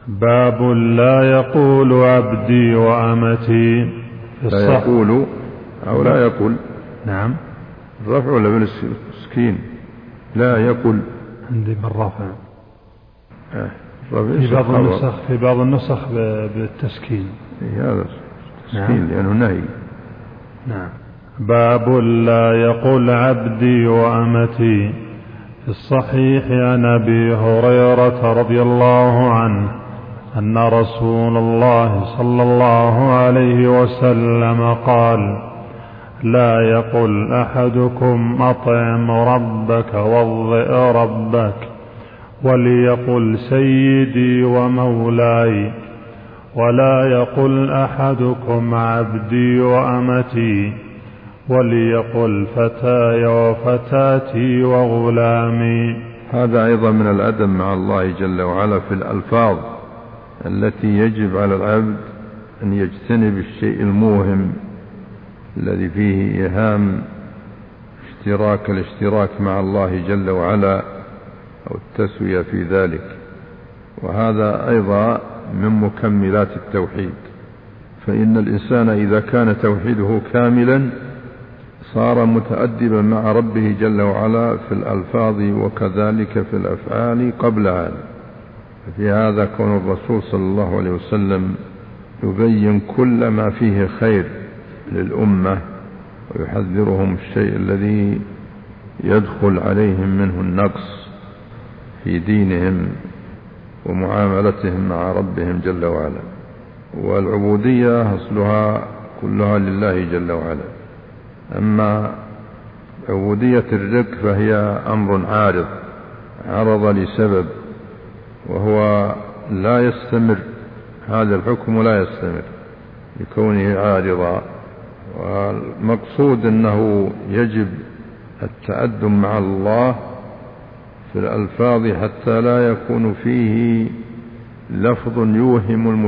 باب لا يقول عبدي وأمتي. لا يقول أو لا يقول. نعم. الرفع ولا بالسكين؟ لا يقول عندي بالرفع. في بعض النسخ بالتسكين. هذا التسكين لأنه نهي. نعم. باب لا يقول عبدي وأمتي. في الصحيح عن أبي هريرة رضي الله عنه أن رسول الله صلى الله عليه وسلم قال: لا يقل أحدكم أطعم ربك وضئ ربك، وليقل سيدي ومولاي، ولا يقل أحدكم عبدي وأمتي، وليقل فتاي وفتاتي وغلامي. هذا أيضا من الأدب مع الله جل وعلا في الألفاظ التي يجب على العبد أن يجتنب الشيء الموهم الذي فيه إيهام الاشتراك مع الله جل وعلا أو التسوية في ذلك. وهذا أيضا من مكملات التوحيد، فإن الإنسان إذا كان توحيده كاملا صار متأدبا مع ربه جل وعلا في الألفاظ وكذلك في الأفعال قبل هذا. في هذا كون الرسول صلى الله عليه وسلم يبين كل ما فيه خير للأمة ويحذرهم الشيء الذي يدخل عليهم منه النقص في دينهم ومعاملتهم مع ربهم جل وعلا. والعبودية أصلها كلها لله جل وعلا. أما عبودية الرق فهي أمر عرض لسبب، وهو لا يستمر، هذا الحكم لا يستمر لكونه عارضا. والمقصود أنه يجب التأدب مع الله في الألفاظ حتى لا يكون فيه لفظ يوهم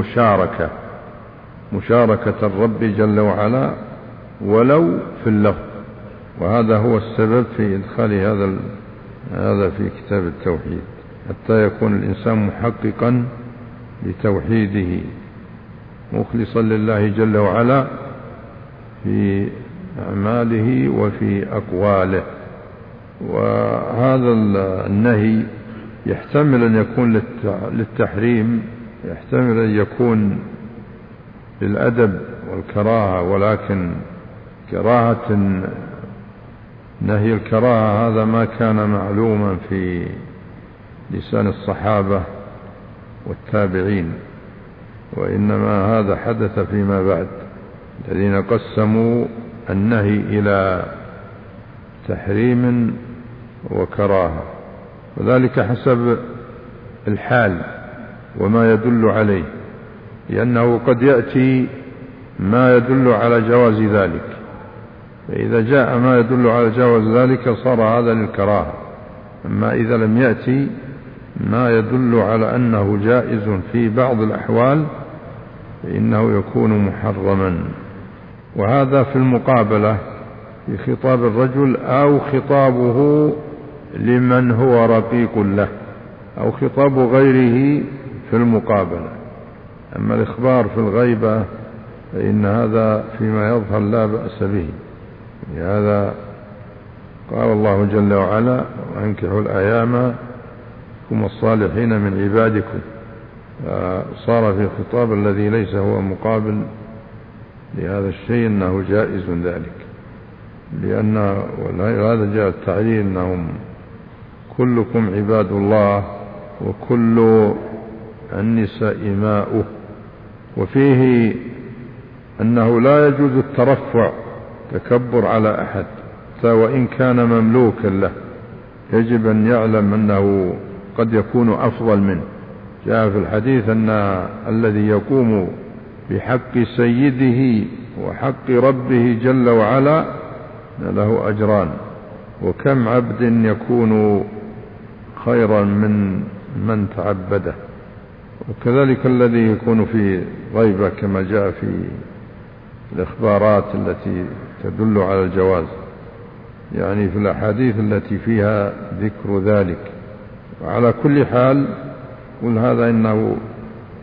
مشاركة الرب جل وعلا ولو في اللفظ. وهذا هو السبب في إدخال هذا في كتاب التوحيد، حتى يكون الإنسان محققا لتوحيده مخلصا لله جل وعلا في أعماله وفي أقواله. وهذا النهي يحتمل أن يكون للتحريم، يحتمل أن يكون للأدب والكراهة، ولكن كراهة نهي الكراهة هذا ما كان معلوما في لسان الصحابة والتابعين، وإنما هذا حدث فيما بعد، الذين قسموا النهي إلى تحريم وكراهة، وذلك حسب الحال وما يدل عليه، لأنه قد يأتي ما يدل على جواز ذلك، فإذا جاء ما يدل على جواز ذلك صار هذا للكراهة. أما إذا لم يأتي ما يدل على أنه جائز في بعض الأحوال فإنه يكون محرما. وهذا في المقابلة في خطاب الرجل أو خطابه لمن هو رقيق له أو خطاب غيره في المقابلة. أما الإخبار في الغيبة فإن هذا فيما يظهر لا بأس به. لهذا قال الله جل وعلا: وأنكحوا الأيام هم الصالحين من عبادكم. صار في خطاب الذي ليس هو مقابل لهذا الشيء أنه جائز ذلك، لأن هذا جاء التعليل أنهم كلكم عباد الله وكل النساء إماؤه. وفيه أنه لا يجوز الترفع تكبر على أحد وإن كان مملوكا له، يجب أن يعلم أنه قد يكون أفضل منه. جاء في الحديث أن الذي يقوم بحق سيده وحق ربه جل وعلا له أجران، وكم عبد يكون خيرا من تعبده. وكذلك الذي يكون في غيبة كما جاء في الإخبارات التي تدل على الجواز، يعني في الأحاديث التي فيها ذكر ذلك. وعلى كل حال قل هذا إنه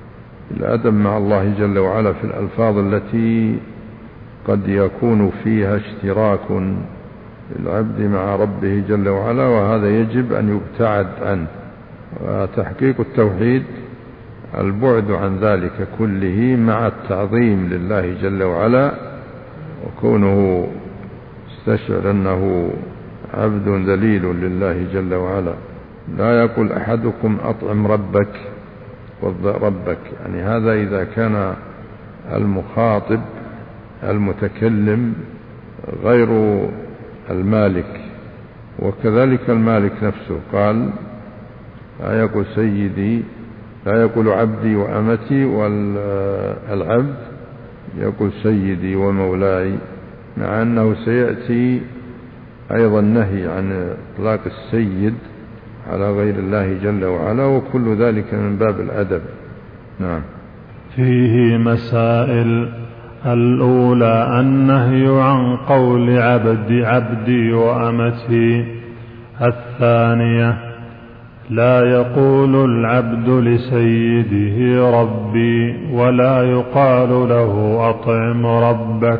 الأدب مع الله جل وعلا في الألفاظ التي قد يكون فيها اشتراك العبد مع ربه جل وعلا، وهذا يجب أن يبتعد عنه. وتحقيق التوحيد البعد عن ذلك كله مع التعظيم لله جل وعلا، وكونه استشعر أنه عبد ذليل لله جل وعلا. لا يقول أحدكم أطعم ربك ربك، يعني هذا إذا كان المخاطب المتكلم غير المالك. وكذلك المالك نفسه قال لا يقول سيدي، لا يقول عبدي وأمتي، والعبد يقول سيدي ومولاي، مع أنه سيأتي أيضا نهي عن إطلاق السيد على غير الله جل وعلا، وكل ذلك من باب الأدب. نعم. فيه مسائل: الأولى النهي عن قول عبدي وأمتي. الثانية لا يقول العبد لسيده ربي، ولا يقال له أطعم ربك.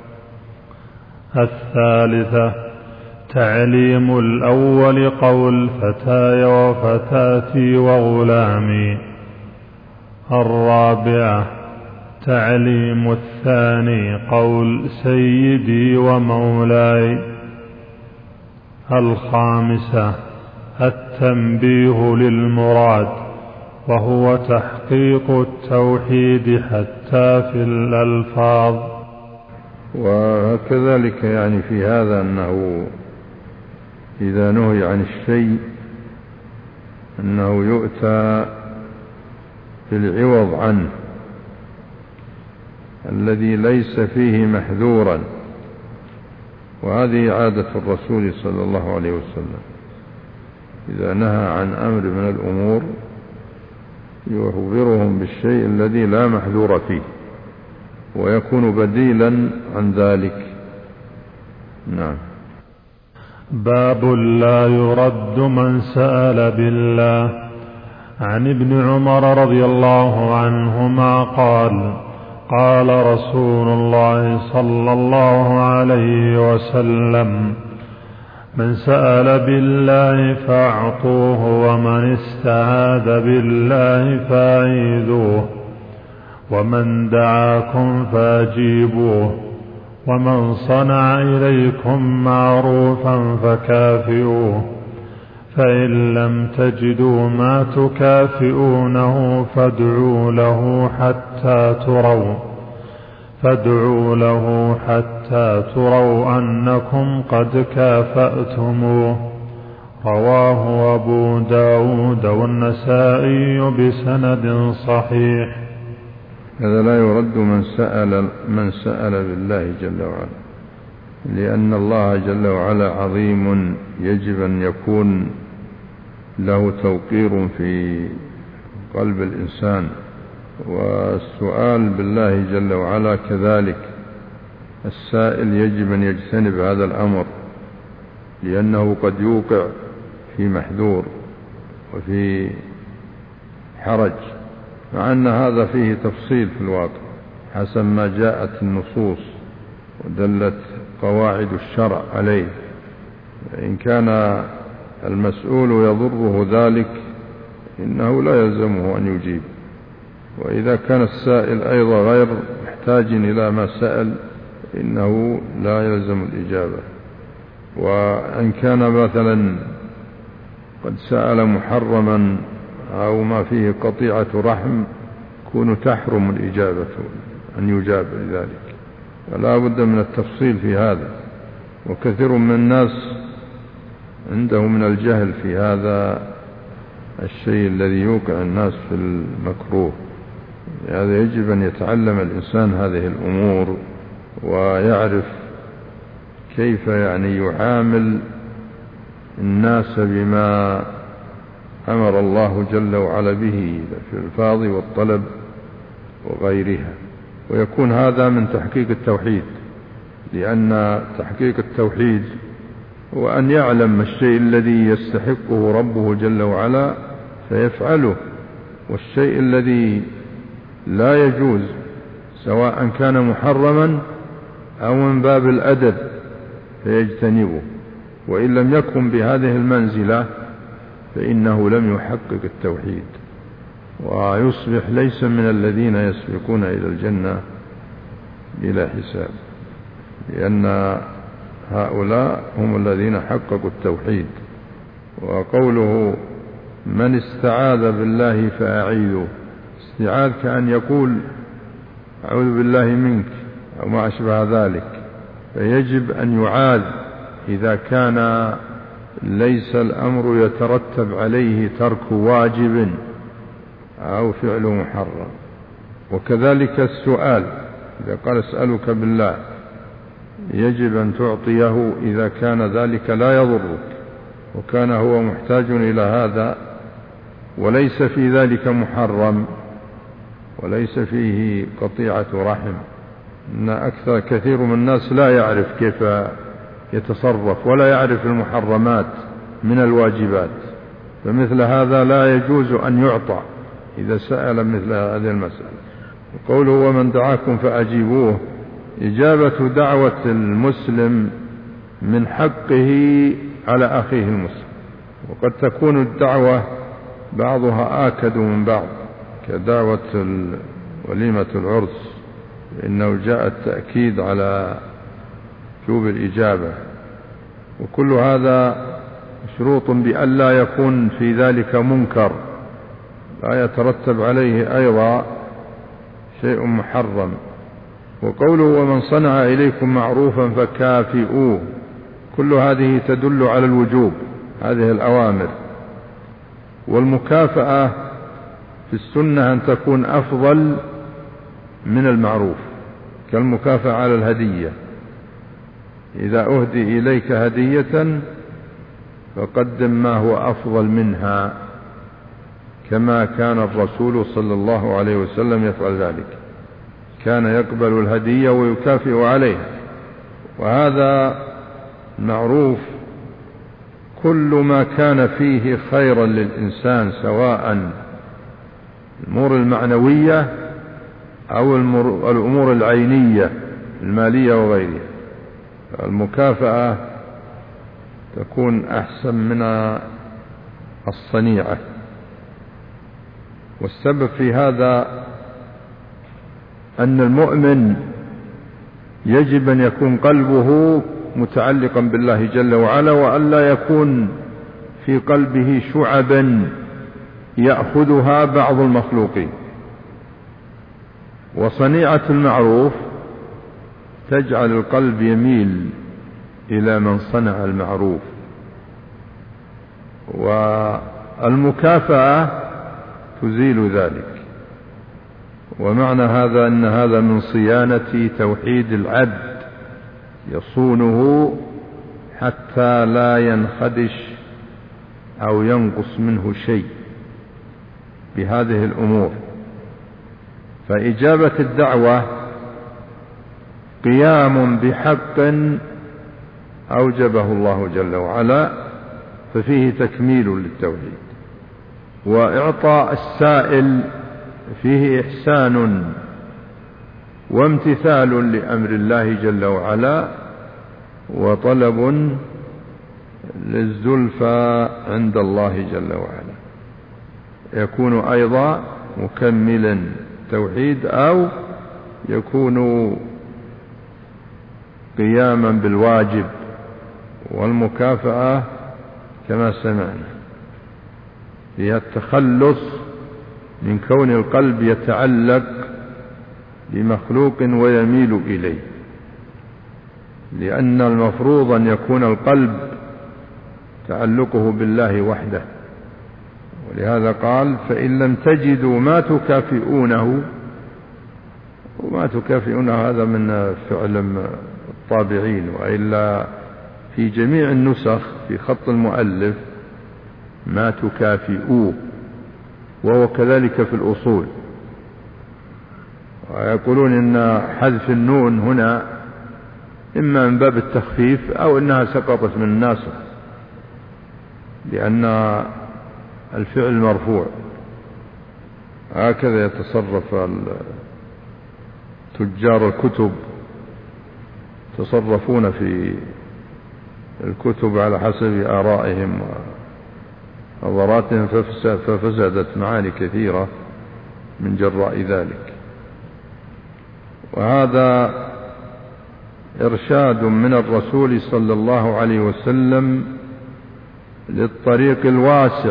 الثالثة تعليم الأول قول فتاي وفتاتي وغلامي. الرابعة تعليم الثاني قول سيدي ومولاي. الخامسة التنبيه للمراد، وهو تحقيق التوحيد حتى في الألفاظ. وكذلك يعني في هذا أنه إذا نهي عن الشيء أنه يؤتى بالعوض عنه الذي ليس فيه محذورا، وهذه عادة الرسول صلى الله عليه وسلم. إذا نهى عن أمر من الأمور يخبرهم بالشيء الذي لا محذور فيه ويكون بديلا عن ذلك. نعم. باب لا يرد من سأل بالله. عن ابن عمر رضي الله عنهما قال: قال رسول الله صلى الله عليه وسلم: من سأل بالله فاعطوه، ومن استعاذ بالله فاعيذوه، ومن دعاكم فاجيبوه، ومن صنع إليكم معروفا فكافئوه، فإن لم تجدوا ما تكافئونه فادعوا له حتى تروا أنكم قد كافأتموه. رواه أبو داود والنسائي بسند صحيح. هذا لا يرد من سأل بالله جل وعلا، لأن الله جل وعلا عظيم، يجب أن يكون له توقير في قلب الإنسان. والسؤال بالله جل وعلا كذلك، السائل يجب أن يجتنب هذا الأمر، لأنه قد يوقع في محذور وفي حرج، مع أن هذا فيه تفصيل في الواقع حسب ما جاءت النصوص ودلت قواعد الشرع عليه. إن كان المسؤول يضره ذلك إنه لا يلزمه أن يجيب، وإذا كان السائل أيضا غير محتاج إلى ما سأل إنه لا يلزم الإجابة. وإن كان مثلا قد سأل محرما أو ما فيه قطيعة رحم كون تحرم الإجابة أن يجاب لذلك، فلا بد من التفصيل في هذا. وكثير من الناس عنده من الجهل في هذا الشيء الذي يوقع الناس في المكروه. هذا يجب أن يتعلم الإنسان هذه الأمور ويعرف كيف يعني يعامل الناس بما أمر الله جل وعلا به في الألفاظ والطلب وغيرها، ويكون هذا من تحقيق التوحيد، لأن تحقيق التوحيد هو أن يعلم الشيء الذي يستحقه ربه جل وعلا فيفعله، والشيء الذي لا يجوز، سواء كان محرما أو من باب الأدب فيجتنبه، وإن لم يكن بهذه المنزلة فإنه لم يحقق التوحيد ويصبح ليس من الذين يسبقون إلى الجنة بلا حساب، لأن هؤلاء هم الذين حققوا التوحيد. وقوله من استعاذ بالله فأعيذه، استعاذ كأن يقول أعوذ بالله منك أو ما أشبه ذلك، فيجب أن يعاذ إذا كان ليس الأمر يترتب عليه ترك واجب أو فعل محرم. وكذلك السؤال، إذا قال اسألك بالله يجب أن تعطيه إذا كان ذلك لا يضرك وكان هو محتاج إلى هذا وليس في ذلك محرم وليس فيه قطيعة رحم. إن كثير من الناس لا يعرف كيف يتصرف ولا يعرف المحرمات من الواجبات، فمثل هذا لا يجوز أن يعطى إذا سأل مثل هذه المسألة. وقوله ومن دعاكم فأجيبوه، إجابة دعوة المسلم من حقه على أخيه المسلم، وقد تكون الدعوة بعضها آكد من بعض كدعوة وليمة العرس، إنه جاء التأكيد على وجوب الإجابة، وكل هذا شروط بأن لا يكون في ذلك منكر لا يترتب عليه أيضا شيء محرم. وقوله ومن صنع إليكم معروفا فكافئوه، كل هذه تدل على الوجوب، هذه الأوامر. والمكافأة في السنة أن تكون أفضل من المعروف، كالمكافأة على الهدية، إذا أهدي إليك هدية فقدم ما هو أفضل منها، كما كان الرسول صلى الله عليه وسلم يفعل ذلك، كان يقبل الهدية ويكافئ عليها. وهذا معروف كل ما كان فيه خيرا للإنسان، سواء الأمور المعنوية أو الأمور العينية المالية وغيرها، المكافأة تكون أحسن من الصنيعة. والسبب في هذا أن المؤمن يجب أن يكون قلبه متعلقا بالله جل وعلا، وأن لا يكون في قلبه شعبا يأخذها بعض المخلوقين. وصنيعة المعروف تجعل القلب يميل إلى من صنع المعروف، والمكافأة تزيل ذلك. ومعنى هذا أن هذا من صيانة توحيد العبد، يصونه حتى لا ينخدش أو ينقص منه شيء بهذه الأمور. فإجابة الدعوة قيام بحق أوجبه الله جل وعلا، ففيه تكميل للتوحيد. وإعطاء السائل فيه إحسان وامتثال لأمر الله جل وعلا، وطلب للزلفى عند الله جل وعلا، يكون أيضا مكملا توحيد أو يكون قياما بالواجب. والمكافأة كما سمعنا هي التخلص من كون القلب يتعلق بمخلوق ويميل إليه، لأن المفروض أن يكون القلب تعلقه بالله وحده. ولهذا قال فإن لم تجدوا ما تكافئونه، وما تكافئونه هذا من فعل الطابعين، وإلا في جميع النسخ في خط المؤلف ما تكافئوه، وهو كذلك في الأصول. ويقولون إن حذف النون هنا إما من باب التخفيف أو إنها سقطت من الناسخ، لأن الفعل مرفوع. هكذا يتصرف تجار الكتب، يتصرفون في الكتب على حسب آرائهم ونظراتهم، ففسدت معاني كثيرة من جراء ذلك. وهذا إرشاد من الرسول صلى الله عليه وسلم للطريق الواسع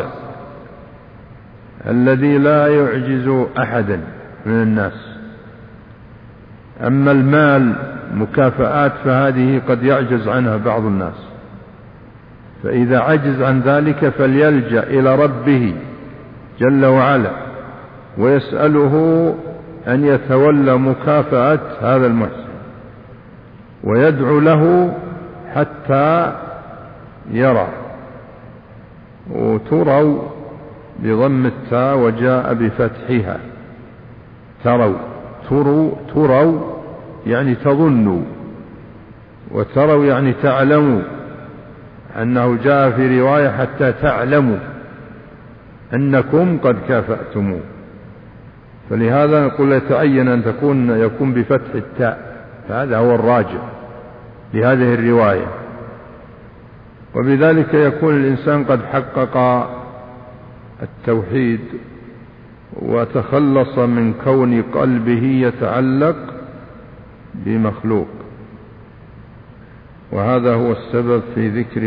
الذي لا يعجز أحدا من الناس. أما المال مكافآت فهذه قد يعجز عنها بعض الناس، فإذا عجز عن ذلك فليلجأ إلى ربه جل وعلا ويسأله أن يتولى مكافأة هذا المحسن، ويدعو له حتى يرى. وتروا بضم التاء وجاء بفتحها، تروا يعني تظنوا، وتروا يعني تعلموا، أنه جاء في رواية حتى تعلموا أنكم قد كافأتموه. فلهذا نقول يتعين أن يكون بفتح التاء، فهذا هو الراجع لهذه الرواية. وبذلك يكون الإنسان قد حقق التوحيد وتخلص من كون قلبه يتعلق بمخلوق. وهذا هو السبب في ذكر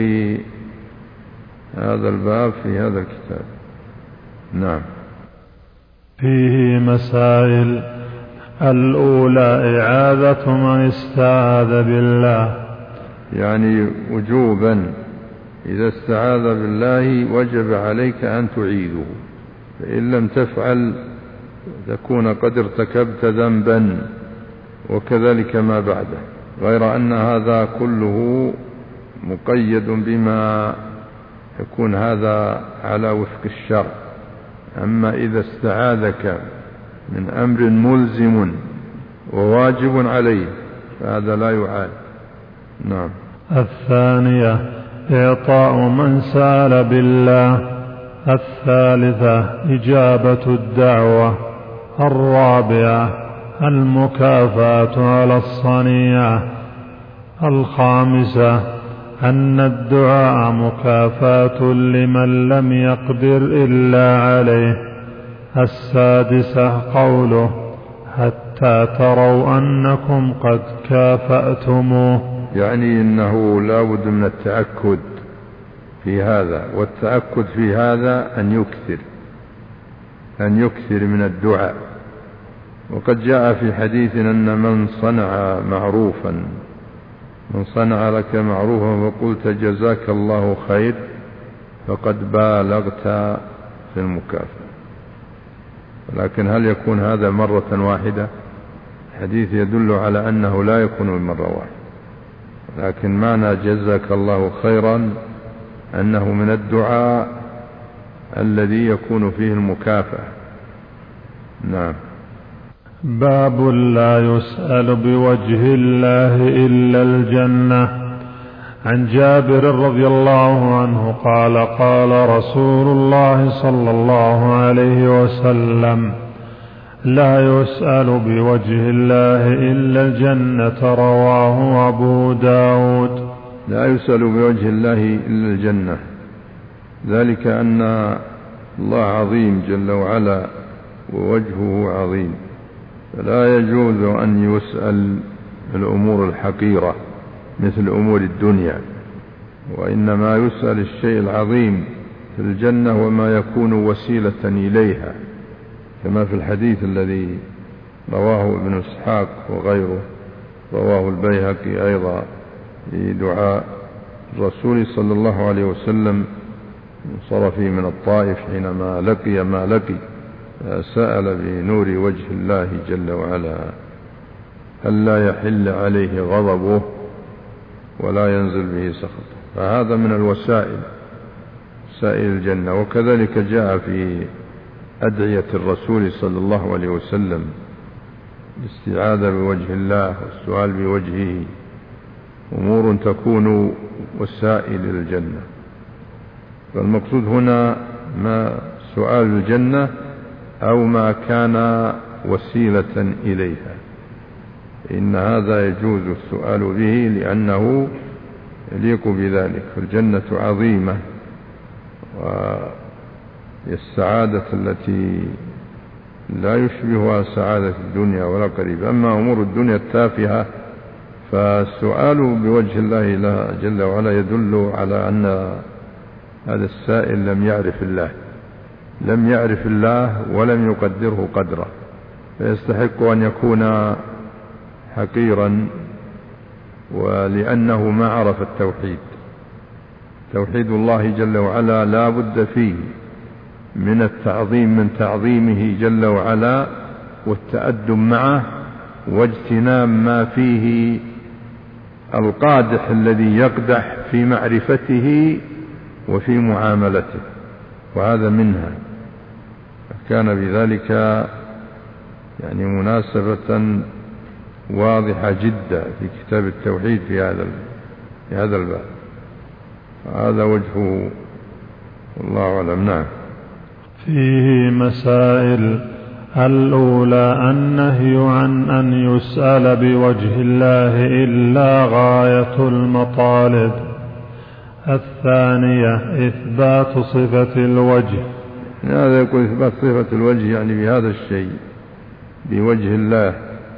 هذا الباب في هذا الكتاب. نعم. فيه مسائل. الأولى إعاذة من استعاذ بالله، يعني وجوبا إذا استعاذ بالله وجب عليك أن تعيذه، فإن لم تفعل تكون قد ارتكبت ذنبا، وكذلك ما بعده، غير أن هذا كله مقيد بما يكون هذا على وفق الشرع. أما إذا استعاذك من أمر ملزم وواجب عليه فهذا لا يعاد. نعم. الثانية إعطاء من سأل بالله. الثالثة إجابة الدعوة. الرابعة المكافأة على الصنيعة. الخامسة أن الدعاء مكافأة لمن لم يقدر إلا عليه. السادسة قوله حتى تروا أنكم قد كافأتموه، يعني إنه لا بد من التأكد في هذا، والتأكد في هذا أن يكثر من الدعاء. وقد جاء في حديث أن من صنع لك معروفا فقلت جزاك الله خير فقد بالغت في المكافأة. لكن هل يكون هذا مرة واحدة؟ الحديث يدل على أنه لا يكون مرة واحدة، لكن معنى جزاك الله خيرا أنه من الدعاء الذي يكون فيه المكافأة. نعم. باب لا يسأل بوجه الله إلا الجنة. عن جابر رضي الله عنه قال قال رسول الله صلى الله عليه وسلم لا يسأل بوجه الله إلا الجنة. رواه أبو داود. لا يسأل بوجه الله إلا الجنة، ذلك أن الله عظيم جل وعلا ووجهه عظيم، فلا يجوز أن يسأل الأمور الحقيرة مثل أمور الدنيا، وإنما يسأل الشيء العظيم في الجنة وما يكون وسيلة إليها، كما في الحديث الذي رواه ابن إسحاق وغيره، رواه البيهقي أيضا، في دعاء الرسول صلى الله عليه وسلم صرفه من الطائف حينما لقي ما لقي، سأل بنور وجه الله جل وعلا ألا يحل عليه غضبه ولا ينزل به سخطه. فهذا من الوسائل، وسائل الجنة. وكذلك جاء في أدعية الرسول صلى الله عليه وسلم الاستعاذة بوجه الله والسؤال بوجهه أمور تكون وسائل الجنة. فالمقصود هنا ما سؤال الجنة أو ما كان وسيلة إليها، إن هذا يجوز السؤال به لأنه يليق بذلك. فالجنة عظيمة وهي السعادة التي لا يشبهها سعادة الدنيا ولا قريب. أما أمور الدنيا التافهة فالسؤال بوجه الله جل وعلا يدل على أن هذا السائل لم يعرف الله ولم يقدره قدره، فيستحق أن يكون حقيرا، ولأنه ما عرف التوحيد. توحيد الله جل وعلا لا بد فيه من التعظيم، من تعظيمه جل وعلا والتأدب معه، واجتناب ما فيه القادح الذي يقدح في معرفته وفي معاملته، وهذا منها. كان بذلك يعني مناسبة واضحة جدا في كتاب التوحيد في هذا الباب. هذا وجهه والله أعلم. نعم. فيه مسائل: الأولى النهي عن أن يسأل بوجه الله إلا غاية المطالب. الثانية إثبات صفة الوجه. هذا يقول إثبات صفة الوجه يعني بهذا الشيء بوجه الله.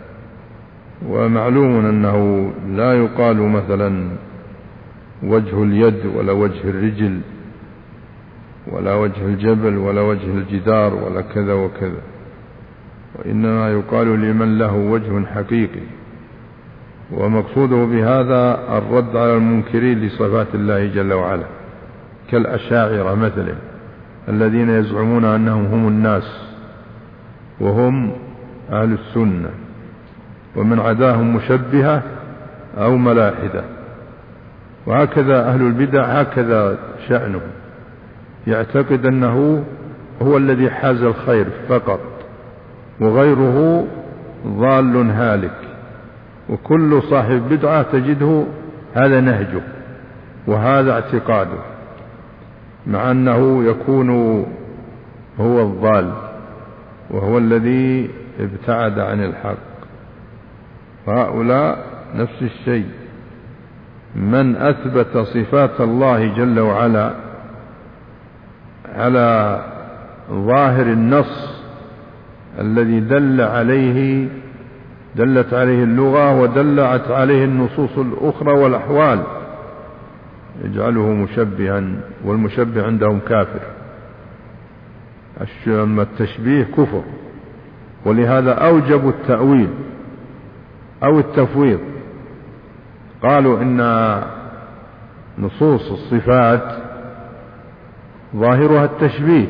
ومعلوم أنه لا يقال مثلا وجه اليد ولا وجه الرجل ولا وجه الجبل ولا وجه الجدار ولا كذا وكذا، وإنما يقال لمن له وجه حقيقي. ومقصوده بهذا الرد على المنكرين لصفات الله جل وعلا كالأشاعرة مثلا، الذين يزعمون أنهم هم الناس وهم أهل السنة، ومن عداهم مشبهة أو ملاحدة. وهكذا أهل البدع هكذا شأنه، يعتقد أنه هو الذي حاز الخير فقط وغيره ضال هالك. وكل صاحب بدعة تجده هذا نهجه وهذا اعتقاده، مع أنه يكون هو الضال وهو الذي ابتعد عن الحق. وهؤلاء نفس الشيء. من أثبت صفات الله جل وعلا على ظاهر النص الذي دلت عليه اللغة ودلت عليه النصوص الأخرى والأحوال، يجعله مشبها، والمشبه عندهم كافر. التشبيه كفر، ولهذا أوجبوا التأويل أو التفويض. قالوا إن نصوص الصفات ظاهرها التشبيه،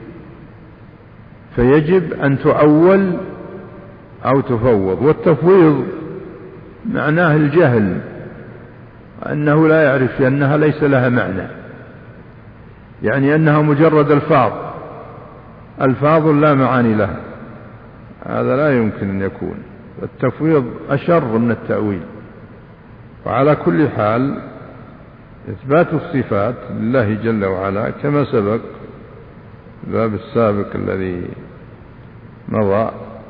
فيجب أن تؤول أو تفوض. والتفويض معناه الجهل، أنه لا يعرف أنها ليس لها معنى، يعني أنها مجرد ألفاظ لا معاني لها. هذا لا يمكن أن يكون. التفويض أشر من التأويل. وعلى كل حال إثبات الصفات لله جل وعلا كما سبق الباب السابق الذي مضى،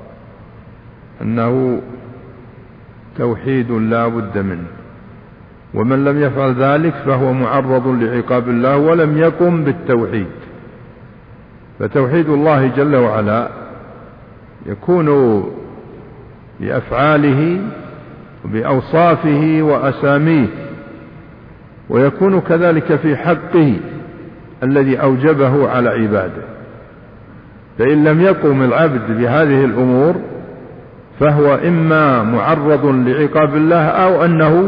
أنه توحيد لا بد منه، ومن لم يفعل ذلك فهو معرض لعقاب الله ولم يقم بالتوحيد. فتوحيد الله جل وعلا يكون بأفعاله وبأوصافه وأساميه، ويكون كذلك في حقه الذي أوجبه على عباده. فإن لم يقم العبد بهذه الأمور فهو إما معرض لعقاب الله أو أنه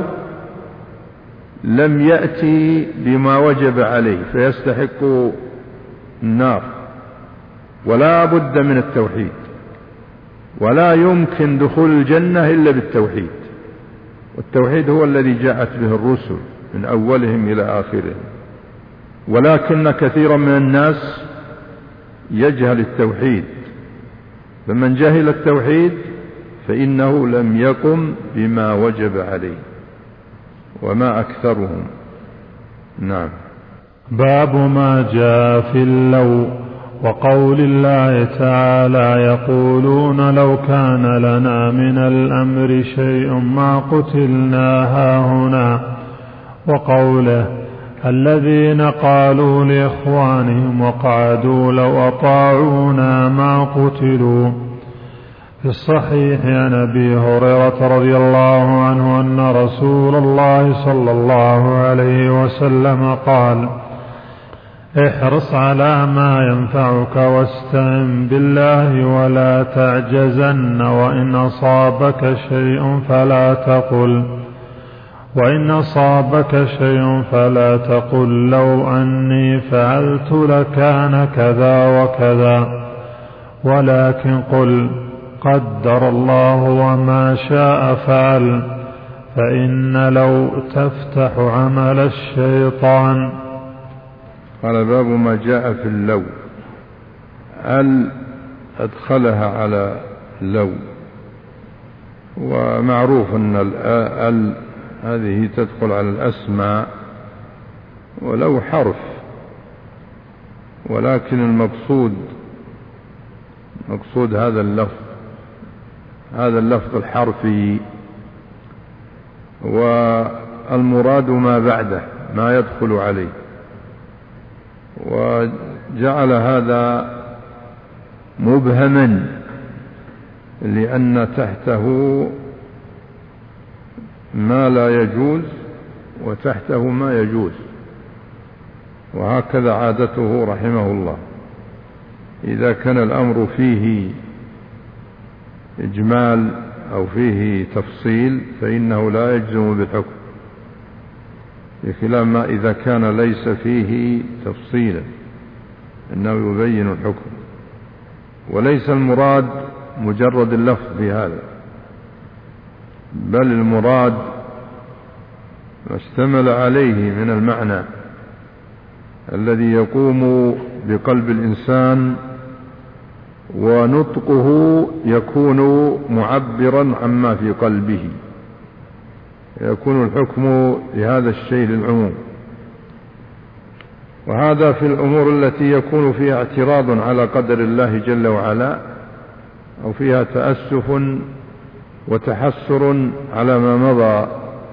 لم يأتي بما وجب عليه فيستحق النار. ولا بد من التوحيد، ولا يمكن دخول الجنة إلا بالتوحيد. والتوحيد هو الذي جاءت به الرسل من أولهم إلى آخرهم. ولكن كثيرا من الناس يجهل التوحيد، فمن جهل التوحيد فإنه لم يقم بما وجب عليه، وما أكثرهم. نعم. باب ما جاء في اللو وقول الله تعالى يقولون لو كان لنا من الأمر شيء ما قتلنا هاهنا، وقوله الذين قالوا لإخوانهم وقعدوا لو أطاعونا ما قتلوا. في الصحيح عن أبي هريرة رضي الله عنه أن رسول الله صلى الله عليه وسلم قال احرص على ما ينفعك واستعن بالله ولا تعجزن، وإن أصابك شيء فلا تقل لو أني فعلت لكان كذا وكذا، ولكن قل قدر الله وما شاء فعل، فإن لو تفتح عمل الشيطان. قال باب ما جاء في اللو. هل أدخلها على لو، ومعروف أن هذه تدخل على الأسماء ولو حرف، ولكن مقصود هذا اللفظ الحرفي، والمراد ما بعده ما يدخل عليه، وجعل هذا مبهما لأن تحته ما لا يجوز وتحته ما يجوز، وهكذا عادته رحمه الله. إذا كان الأمر فيه إجمال أو فيه تفصيل فإنه لا يجزم بالحكم، بخلاف ما إذا كان ليس فيه تفصيلا إنه يبين الحكم. وليس المراد مجرد اللفظ بهذا، بل المراد ما اشتمل عليه من المعنى الذي يقوم بقلب الإنسان، ونطقه يكون معبرا عما في قلبه، يكون الحكم لهذا الشيء للعموم. وهذا في الأمور التي يكون فيها اعتراض على قدر الله جل وعلا، أو فيها تأسف وتحسر على ما مضى.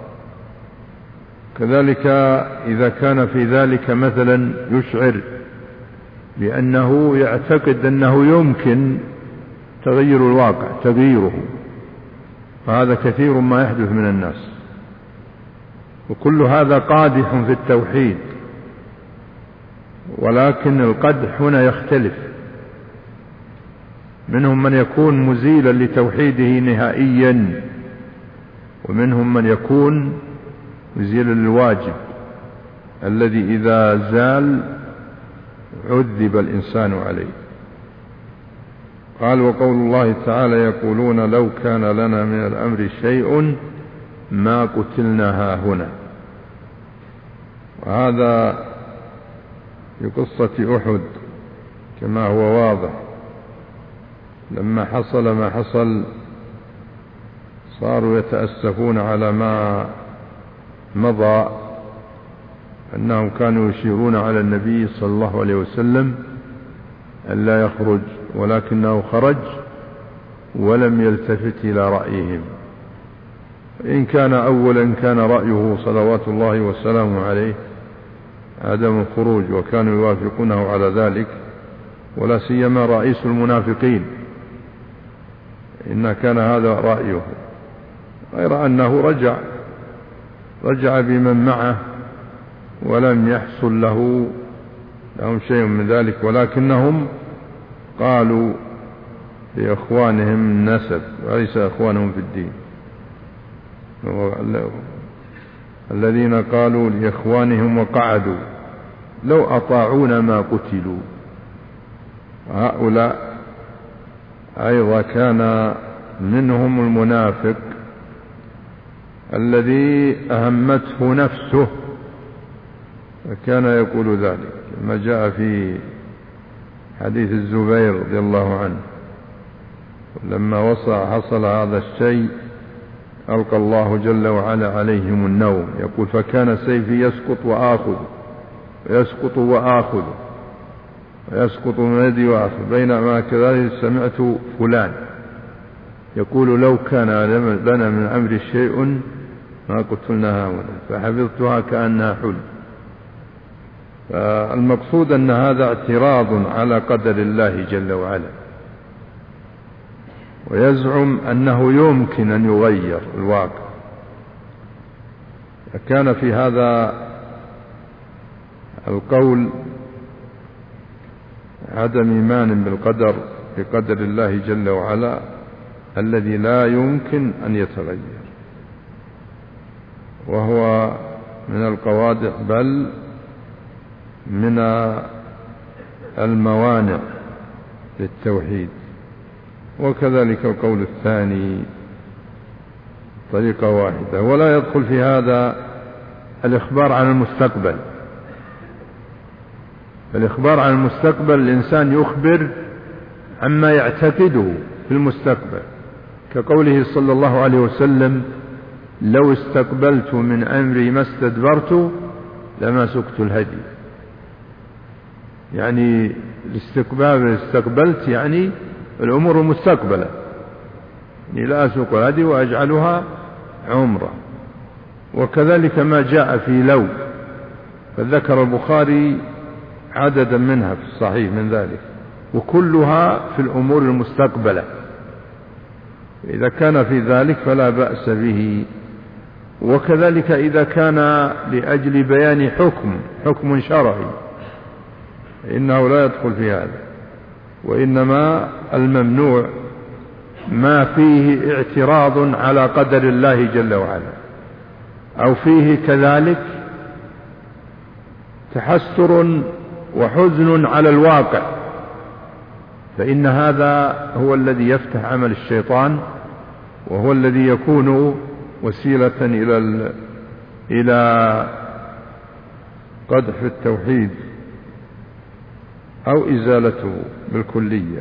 كذلك إذا كان في ذلك مثلا يشعر بأنه يعتقد أنه يمكن تغيير الواقع، تغييره، وهذا كثير ما يحدث من الناس، وكل هذا قادح في التوحيد. ولكن القدح هنا يختلف، منهم من يكون مزيلا لتوحيده نهائيا، ومنهم من يكون مزيلا للواجب الذي إذا زال عذب الإنسان عليه. قال وقول الله تعالى يقولون لو كان لنا من الأمر شيء ما قتلنا هاهنا. وهذا في قصة أحد كما هو واضح، لما حصل ما حصل صاروا يتأسفون على ما مضى، أنهم كانوا يشيرون على النبي صلى الله عليه وسلم أن لا يخرج، ولكنه خرج ولم يلتفت إلى رأيهم. إن كان أولا كان رأيه صلوات الله وسلامه عليه عدم الخروج، وكانوا يوافقونه على ذلك، ولا سيما رئيس المنافقين إن كان هذا رأيه، غير أنه رجع بمن معه ولم يحصل لهم شيء من ذلك، ولكنهم قالوا لإخوانهم النسب وليس إخوانهم في الدين. الذين قالوا لإخوانهم وقعدوا لو أطاعونا ما قتلوا. هؤلاء أيضا كان منهم المنافق الذي أهمته نفسه، وكان يقول ذلك كما جاء في حديث الزبير رضي الله عنه، لما حصل هذا الشيء ألقى الله جل وعلا عليهم النوم، يقول فكان سيفي يسقط وآخذ، ويسقط من يدي وأخذ، بينما كذلك سمعت فلان يقول لو كان لنا من أمر شيء ما قتلنا هنا، فحفظتها كأنها حلم. فالمقصود أن هذا اعتراض على قدر الله جل وعلا، ويزعم أنه يمكن أن يغير الواقع. كان في هذا القول عدم إيمان بالقدر، بقدر الله جل وعلا الذي لا يمكن أن يتغير، وهو من القوادح بل من الموانع للتوحيد. وكذلك القول الثاني طريقة واحدة. ولا يدخل في هذا الإخبار عن المستقبل. الإخبار عن المستقبل الإنسان يخبر عما يعتقده في المستقبل، كقوله صلى الله عليه وسلم: لو استقبلت من أمري ما استدبرت لما سكت الهدي. يعني استقبلت يعني الأمور المستقبلة، يعني لا أسوق الهدي وأجعلها عمرة. وكذلك ما جاء في لو، فذكر البخاري عددا منها في الصحيح من ذلك، وكلها في الأمور المستقبلة. إذا كان في ذلك فلا بأس به. وكذلك إذا كان لأجل بيان حكم شرعي إنه لا يدخل في هذا، وإنما الممنوع ما فيه اعتراض على قدر الله جل وعلا، أو فيه كذلك تحسر وحزن على الواقع، فإن هذا هو الذي يفتح عمل الشيطان، وهو الذي يكون وسيلة إلى قدح التوحيد أو إزالته بالكلية.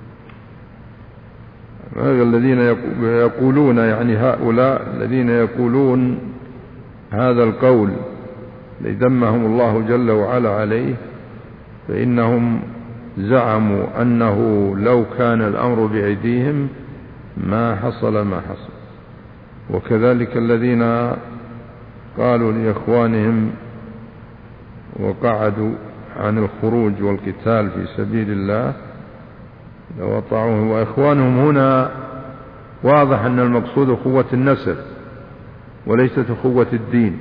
هذا الذين يقولون، يعني هؤلاء الذين يقولون هذا القول الذي ذمهم الله جل وعلا عليه، فإنهم زعموا أنه لو كان الأمر بأيديهم ما حصل ما حصل. وكذلك الذين قالوا لإخوانهم وقعدوا عن الخروج والقتال في سبيل الله لو أطاعوه. وإخوانهم هنا واضح أن المقصود أخوة النسب وليست أخوة الدين،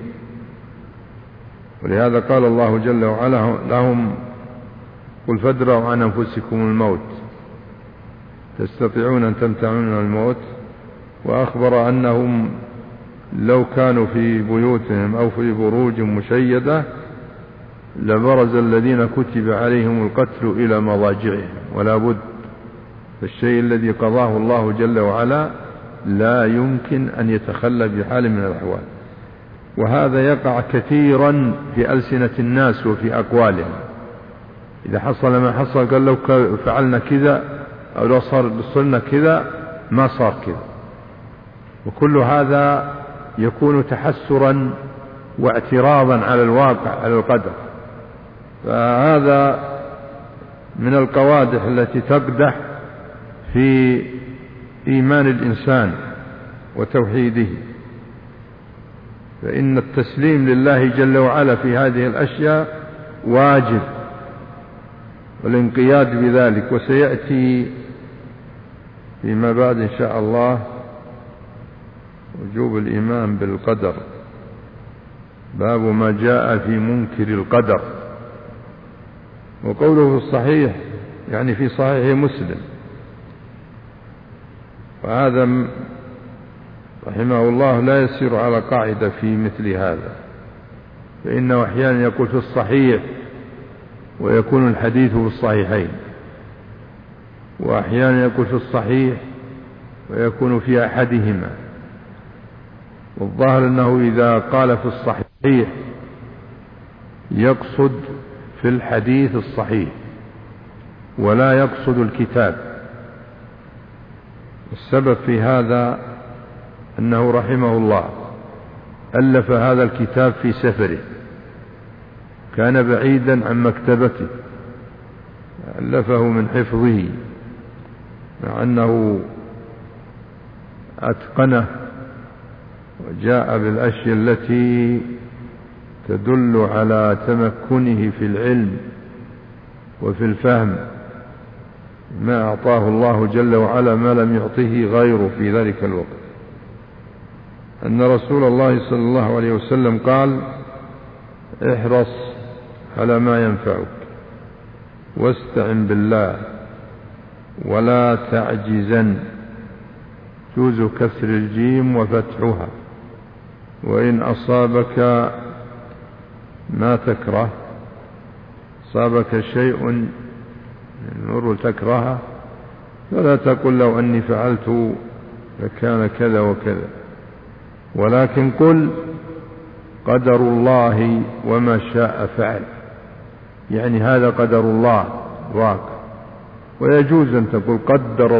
ولهذا قال الله جل وعلا لهم: قل فادرأوا عن أنفسكم الموت تستطيعون أن تمتعون من الموت. وأخبر أنهم لو كانوا في بيوتهم أو في بروج مشيدة لبرز الذين كتب عليهم القتل إلى مضاجعهم، ولا بد، فالشيء الذي قضاه الله جل وعلا لا يمكن أن يتخلى بحال من الأحوال. وهذا يقع كثيرا في ألسنة الناس وفي أقوالهم. إذا حصل ما حصل قال لو فعلنا كذا أو لو صرنا كذا ما صار كذا، وكل هذا يكون تحسرا واعتراضا على الواقع، على القدر. فهذا من القوادح التي تقدح في إيمان الإنسان وتوحيده. فإن التسليم لله جل وعلا في هذه الأشياء واجب، والانقياد بذلك. وسيأتي فيما بعد إن شاء الله وجوب الإيمان بالقدر، باب ما جاء في منكر القدر. وقوله في الصحيح يعني في صحيح مسلم، وهذا رحمه الله لا يسير على قاعدة في مثل هذا، فإنه أحيانا يقول في الصحيح ويكون الحديث في الصحيحين، وأحيانا يقول في الصحيح ويكون في أحدهما. والظاهر أنه إذا قال في الصحيح يقصد في الحديث الصحيح ولا يقصد الكتاب. السبب في هذا أنه رحمه الله ألف هذا الكتاب في سفره، كان بعيدا عن مكتبته، ألفه من حفظه، مع أنه أتقنه وجاء بالأشياء التي تدل على تمكنه في العلم وفي الفهم، ما أعطاه الله جل وعلا ما لم يعطه غيره في ذلك الوقت. أن رسول الله صلى الله عليه وسلم قال: احرص على ما ينفعك واستعن بالله ولا تعجزن، جوز كسر الجيم وفتحها، وإن أصابك ما تكره، أصابك شيء نور تكرهه، فلا تقل لو أني فعلت لكان كذا وكذا، ولكن قل قدر الله وما شاء فعل، يعني هذا قدر الله واقع. ويجوز أن تقول قدر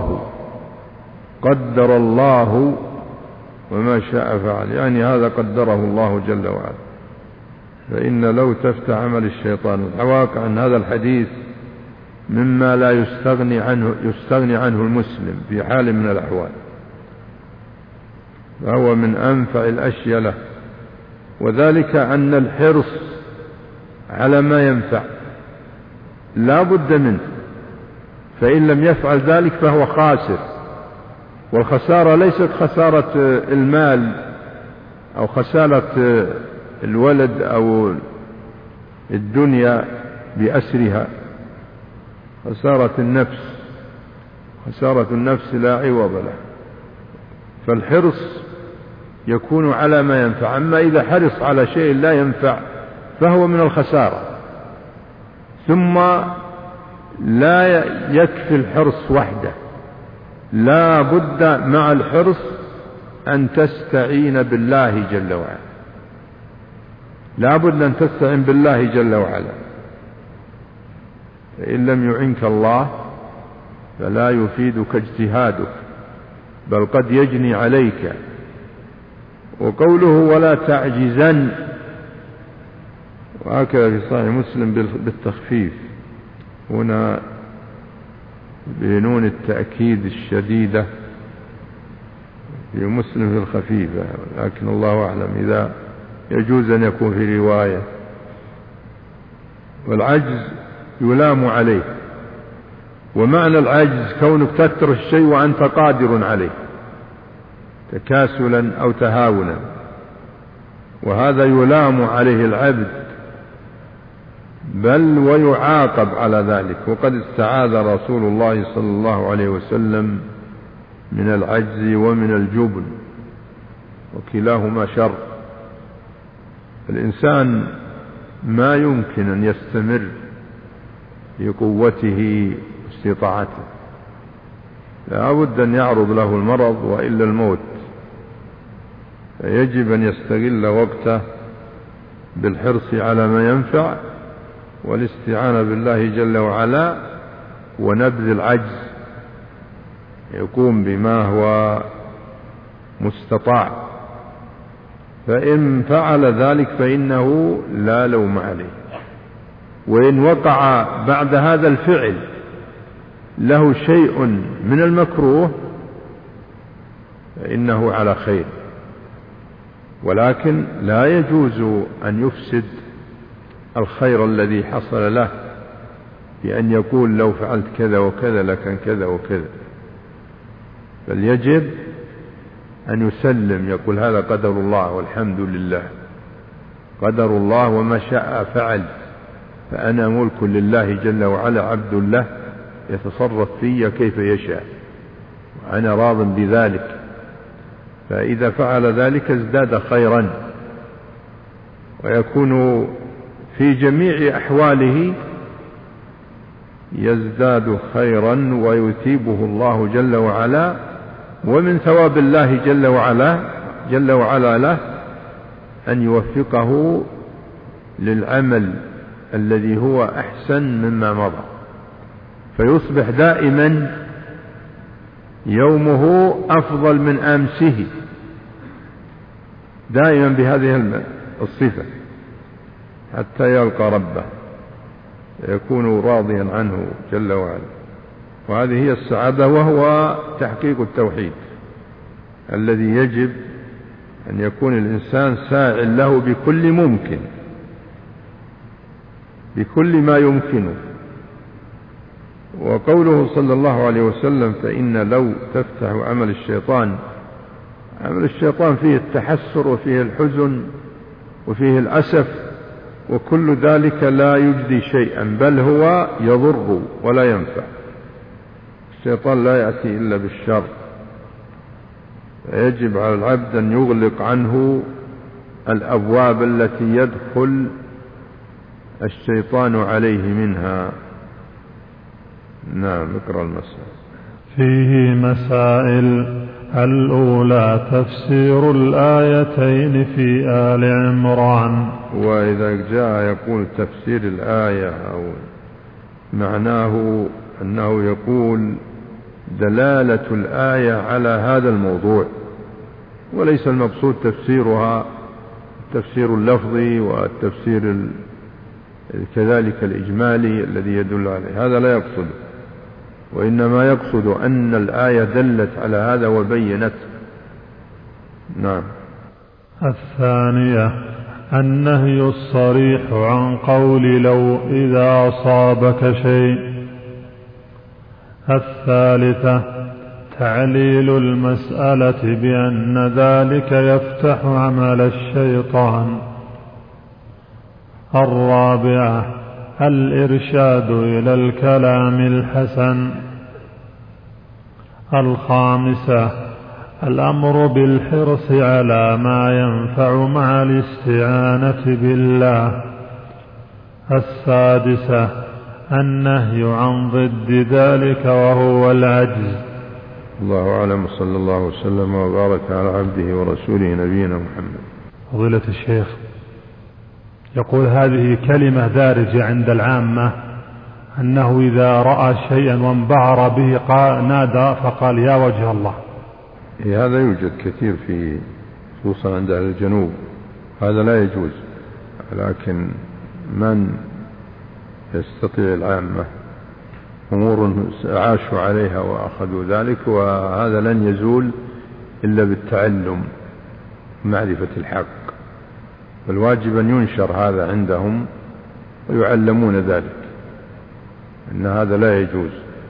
الله وما شاء فعل، يعني هذا قدره الله جل وعلا. فإن لو تفتح عمل الشيطان. الواقع أن هذا الحديث مما لا يستغني عنه المسلم في حال من الأحوال، فهو من أنفع الأشياء له، وذلك أن الحرص على ما ينفع لا بد منه، فإن لم يفعل ذلك فهو خاسر. والخسارة ليست خسارة المال أو خسارة الولد أو الدنيا بأسرها، خسارة النفس لا عوض له. فالحرص يكون على ما ينفع، أما إذا حرص على شيء لا ينفع فهو من الخسارة. ثم لا يكفي الحرص وحده، لا بد مع الحرص أن تستعين بالله جل وعلا، لا بد أن تستعين بالله جل وعلا، فإن لم يعنك الله فلا يفيدك اجتهادك، بل قد يجني عليك. وقوله ولا تعجزن، وهكذا في صحيح مسلم بالتخفيف، هنا بنون التأكيد الشديدة، في مسلم في الخفيفة، لكن الله أعلم إذا يجوز أن يكون في رواية. والعجز يلام عليه، ومعنى العجز كونك تترك الشيء وأنت قادر عليه تكاسلا أو تهاونا، وهذا يلام عليه العبد بل ويعاقب على ذلك. وقد استعاذ رسول الله صلى الله عليه وسلم من العجز ومن الجبن، وكلاهما شر. الإنسان ما يمكن أن يستمر في قوته واستطاعته، لا بد أن يعرض له المرض وإلا الموت، فيجب أن يستغل وقته بالحرص على ما ينفع والاستعانة بالله جل وعلا، ونبذ العجز، يقوم بما هو مستطاع. فإن فعل ذلك فإنه لا لوم عليه، وإن وقع بعد هذا الفعل له شيء من المكروه فإنه على خير، ولكن لا يجوز أن يفسد الخير الذي حصل له بأن يقول لو فعلت كذا وكذا لكان كذا وكذا، بل يجب أن يسلم، يقول هذا قدر الله والحمد لله، قدر الله وما شاء فعل، فأنا ملك لله جل وعلا عبد له يتصرف في كيف يشاء، وأنا راض بذلك. فإذا فعل ذلك ازداد خيرا، ويكون في جميع أحواله يزداد خيرا ويثيبه الله جل وعلا. ومن ثواب الله جل وعلا له أن يوفقه للعمل الذي هو أحسن مما مضى، فيصبح دائما يومه أفضل من أمسه، دائما بهذه الصفة حتى يلقى ربه. يكون راضيا عنه جل وعلا. وهذه هي السعادة، وهو تحقيق التوحيد الذي يجب أن يكون الإنسان ساع له بكل ممكن، بكل ما يمكنه. وقوله صلى الله عليه وسلم فإن لو تفتح عمل الشيطان، عمل الشيطان فيه التحسر وفيه الحزن وفيه الأسف، وكل ذلك لا يجدي شيئا، بل هو يضر ولا ينفع. الشيطان لا يأتي إلا بالشر، فيجب على العبد أن يغلق عنه الأبواب التي يدخل الشيطان عليه منها. نعم، اقرأ المسائل. فيه مسائل. الأولى تفسير الآيتين في آل عمران. وإذا جاء يقول تفسير الآية أو معناه أنه يقول دلالة الآية على هذا الموضوع، وليس المقصود تفسيرها التفسير اللفظي والتفسير كذلك الإجمالي الذي يدل عليه، هذا لا يقصد، وإنما يقصد أن الآية دلت على هذا وبينت. نعم. الثانية النهي الصريح عن قول لو إذا أصابك شيء. الثالثة تعليل المسألة بأن ذلك يفتح عمل الشيطان. الرابعة الإرشاد إلى الكلام الحسن. الخامسة الأمر بالحرص على ما ينفع مع الاستعانة بالله. السادسة النهي عن ضد ذلك وهو العجز. الله أعلم، صلى الله وسلم وبارك على عبده ورسوله نبينا محمد. فضيلة الشيخ، يقول هذه كلمة دارجة عند العامة، أنه إذا رأى شيئا وانبهر به نادى فقال يا وجه الله. هذا يوجد كثير في خصوصا عند أهل الجنوب، هذا لا يجوز، لكن من يستطيع العامة أمور عاشوا عليها وأخذوا ذلك، وهذا لن يزول إلا بالتعلم معرفة الحق، والواجب أن ينشر هذا عندهم ويعلمون ذلك، إن هذا لا يجوز،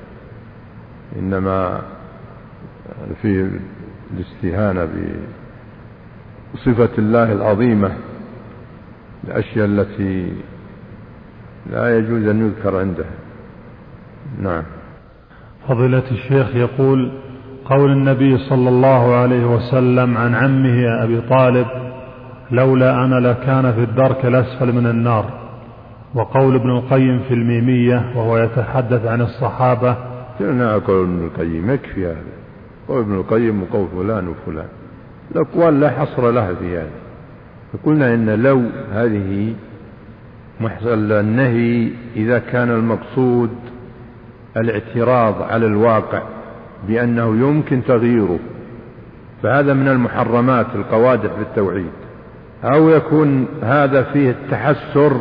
إنما في الاستهانة بصفة الله العظيمة، الأشياء التي لا يجوز أن يذكر عندها. نعم. فضيلة الشيخ، يقول قول النبي صلى الله عليه وسلم عن عمه أبي طالب لولا أنا لكان في الدرك الأسفل من النار، وقول ابن القيم في الميمية وهو يتحدث عن الصحابة. قلنا قول ابن القيم يكفي هذا، قول ابن القيم وقول فلان وفلان، الأقوال لا حصر لها في هذا. فقلنا إن لو هذه محصل النهي إذا كان المقصود الاعتراض على الواقع بأنه يمكن تغييره، فهذا من المحرمات القوادح بالتوحيد، أو يكون هذا فيه التحسر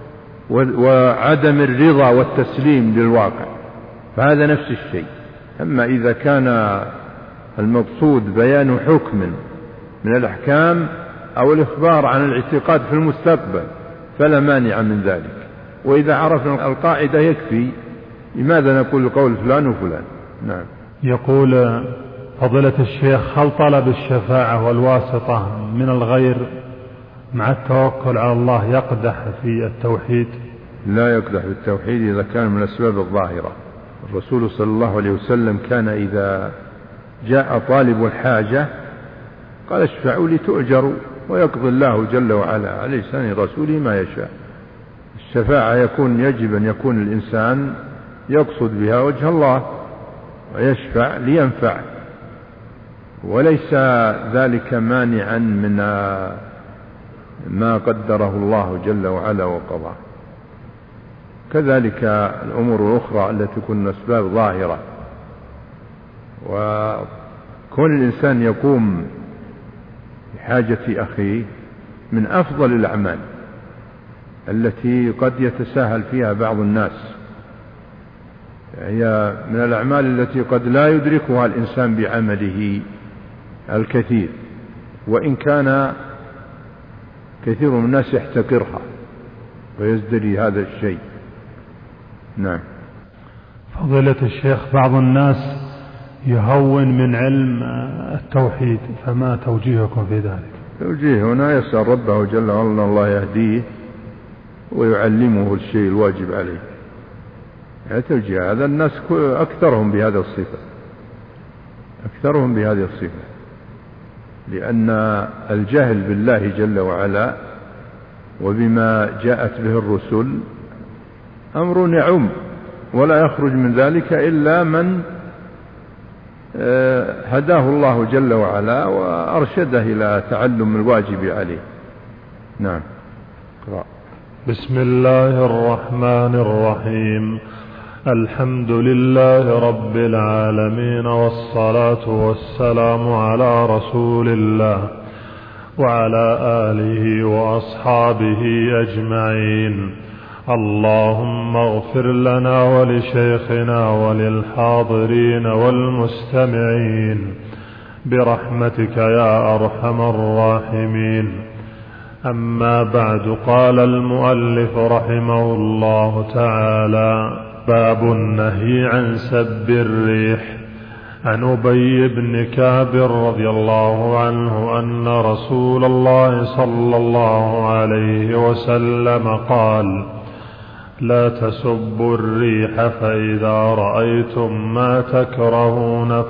وعدم الرضا والتسليم للواقع، فهذا نفس الشيء. أما إذا كان المقصود بيان حكم من الأحكام أو الإخبار عن الاعتقاد في المستقبل فلا مانع من ذلك، وإذا عرفنا القاعدة يكفي، لماذا نقول قول فلان وفلان. نعم. يقول فضيلة الشيخ هل طلب الشفاعة والواسطة من الغير مع التوكل على الله يقدح في التوحيد؟ لا يقدح في التوحيد إذا كان من الأسباب الظاهرة. الرسول صلى الله عليه وسلم كان إذا جاء طالب الحاجة قال اشفعوا لي تؤجروا، ويقضي الله جل وعلا على لسان رسوله ما يشاء. الشفاعة يجب أن يكون الإنسان يقصد بها وجه الله ويشفع لينفع، وليس ذلك مانعا من ما قدره الله جل وعلا وقضاه. كذلك الأمور الأخرى التي تكون أسباب ظاهرة، وكون الإنسان يقوم بحاجة أخيه من أفضل الأعمال، التي قد يتساهل فيها بعض الناس، هي من الأعمال التي قد لا يدركها الإنسان بعمله الكثير، وإن كان كثير من الناس يحتقرها ويزدري هذا الشيء. نعم. فضيلة الشيخ، بعض الناس يهون من علم التوحيد، فما توجيهكم في ذلك؟ توجيه هنا يسأل ربه جل وعلا الله يهديه ويعلمه الشيء الواجب عليه. توجيه هذا الناس أكثرهم بهذا الصفة، أكثرهم بهذه الصفة، لأن الجهل بالله جل وعلا وبما جاءت به الرسل أمر يعم، ولا يخرج من ذلك إلا من هداه الله جل وعلا وأرشده إلى تعلم الواجب عليه. نعم. بسم الله الرحمن الرحيم. الحمد لله رب العالمين، والصلاة والسلام على رسول الله وعلى آله وأصحابه أجمعين. اللهم اغفر لنا ولشيخنا وللحاضرين والمستمعين برحمتك يا أرحم الراحمين. أما بعد، قال المؤلف رحمه الله تعالى: باب النهي عن سب الريح. عن أبي بن كعب رضي الله عنه أن رسول الله صلى الله عليه وسلم قال: لا تسبوا الريح، فإذا رأيتم ما تكرهون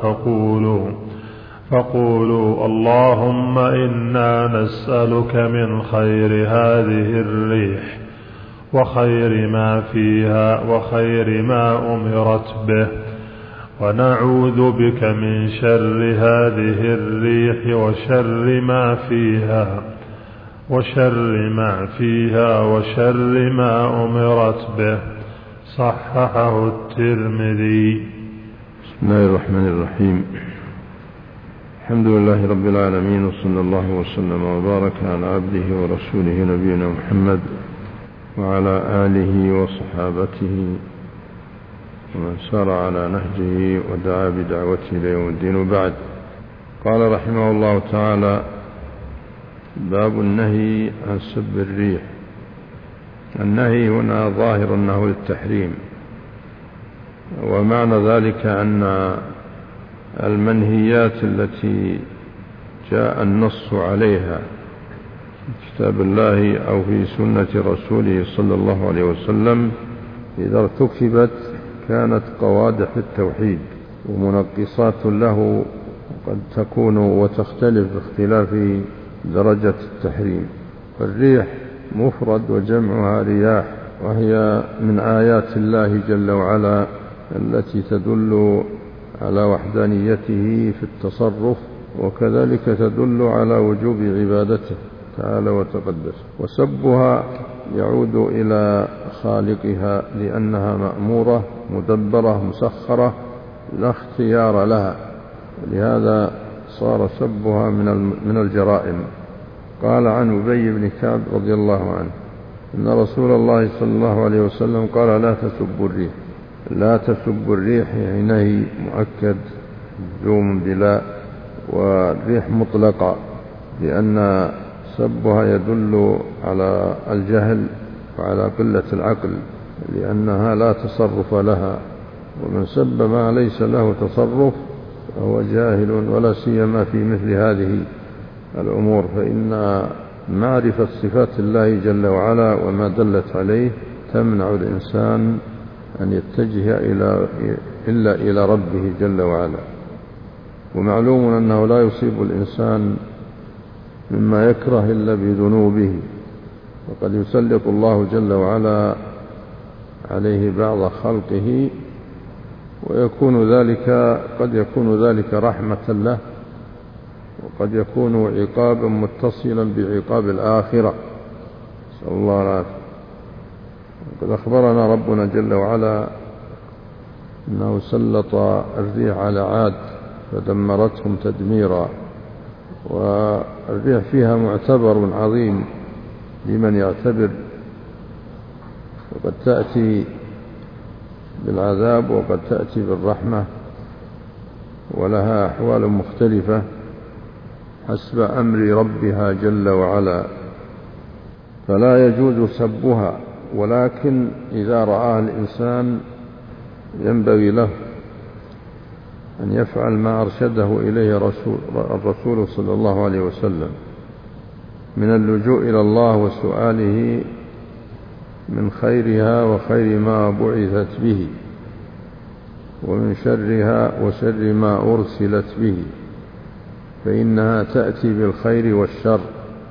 فقولوا اللهم إنا نسألك من خير هذه الريح وخير ما فيها وخير ما أمرت به، ونعوذ بك من شر هذه الريح وشر ما فيها وشر ما أمرت به. صححه الترمذي. بسم الله الرحمن الرحيم. الحمد لله رب العالمين، وصلى الله وسلم وبارك على عبده ورسوله نبينا محمد وعلى آله وصحابته ومن سار على نهجه ودعا بدعوته إلى يوم الدين. وبعد، قال رحمه الله تعالى: باب النهي عن سب الريح. النهي هنا ظاهر أنه للتحريم، ومعنى ذلك أن المنهيات التي جاء النص عليها في كتاب الله أو في سنة رسوله صلى الله عليه وسلم إذا ارتكبت كانت قوادح التوحيد ومنقصات له، قد تكون وتختلف باختلاف درجة التحريم. فالريح مفرد وجمعها رياح، وهي من آيات الله جل وعلا التي تدل على وحدانيته في التصرف، وكذلك تدل على وجوب عبادته تعالى وتقدس. وسبها يعود إلى خالقها، لأنها مأمورة مدبرة مسخرة لا اختيار لها، لهذا صار سبها من الجرائم. قال عن أبي بن كعب رضي الله عنه إن رسول الله صلى الله عليه وسلم قال: لا تسبوا الريح. لا تسبوا الريح نهي مؤكد مجزوم بلا، والريح مطلقة، لأن سبها يدل على الجهل وعلى قلة العقل، لأنها لا تصرف لها، ومن سب ما ليس له تصرف فهو جاهل، ولا سيما في مثل هذه الأمور، فإن معرفة صفات الله جل وعلا وما دلت عليه تمنع الإنسان أن يتجه إلا إلى ربه جل وعلا. ومعلوم أنه لا يصيب الإنسان مما يكره إلا بذنوبه، وقد يسلط الله جل وعلا عليه بعض خلقه، قد يكون ذلك رحمة له، وقد يكون عقابا متصلا بعقاب الآخرة، نسأل الله العافية. وقد أخبرنا ربنا جل وعلا أنه سلط الريح على عاد فدمرتهم تدميرا، والريح فيها معتبر عظيم لمن يعتبر وقد تأتي بالعذاب وقد تأتي بالرحمة، ولها أحوال مختلفة حسب أمر ربها جل وعلا، فلا يجوز سبها، ولكن إذا رآها الإنسان ينبغي له أن يفعل ما أرشده إليه الرسول صلى الله عليه وسلم من اللجوء إلى الله وسؤاله من خيرها وخير ما بعثت به، ومن شرها وشر ما أرسلت به، فإنها تأتي بالخير والشر،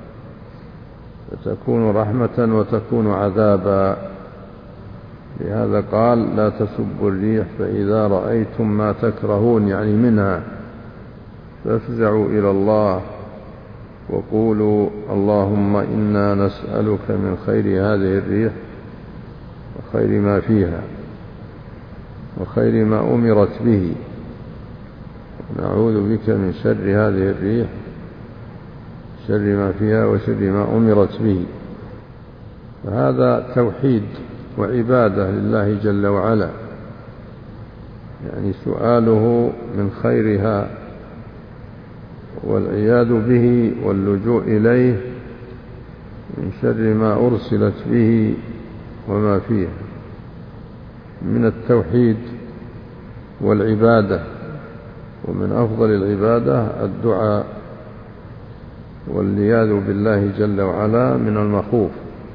فتكون رحمة وتكون عذابا. لهذا قال: لا تسبوا الريح فإذا رأيتم ما تكرهون، يعني منها، فافزعوا إلى الله وقولوا: اللهم إنا نسألك من خير هذه الريح وخير ما فيها وخير ما أمرت به، نعوذ بك من شر هذه الريح، شر ما فيها وشر ما أمرت به. فهذا توحيد وعبادة لله جل وعلا، يعني سؤاله من خيرها والعياذ به واللجوء إليه من شر ما أرسلت به وما فيها من التوحيد والعبادة. ومن أفضل العبادة الدعاء والعياذ بالله جل وعلا من المخوف،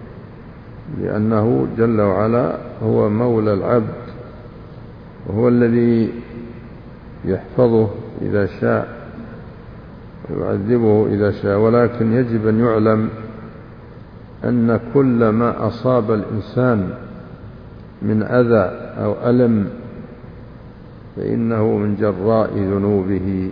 لأنه جل وعلا هو مولى العبد، وهو الذي يحفظه إذا شاء ويعذبه إذا شاء. ولكن يجب أن يعلم أن كل ما أصاب الإنسان من أذى أو ألم فإنه من جراء ذنوبه،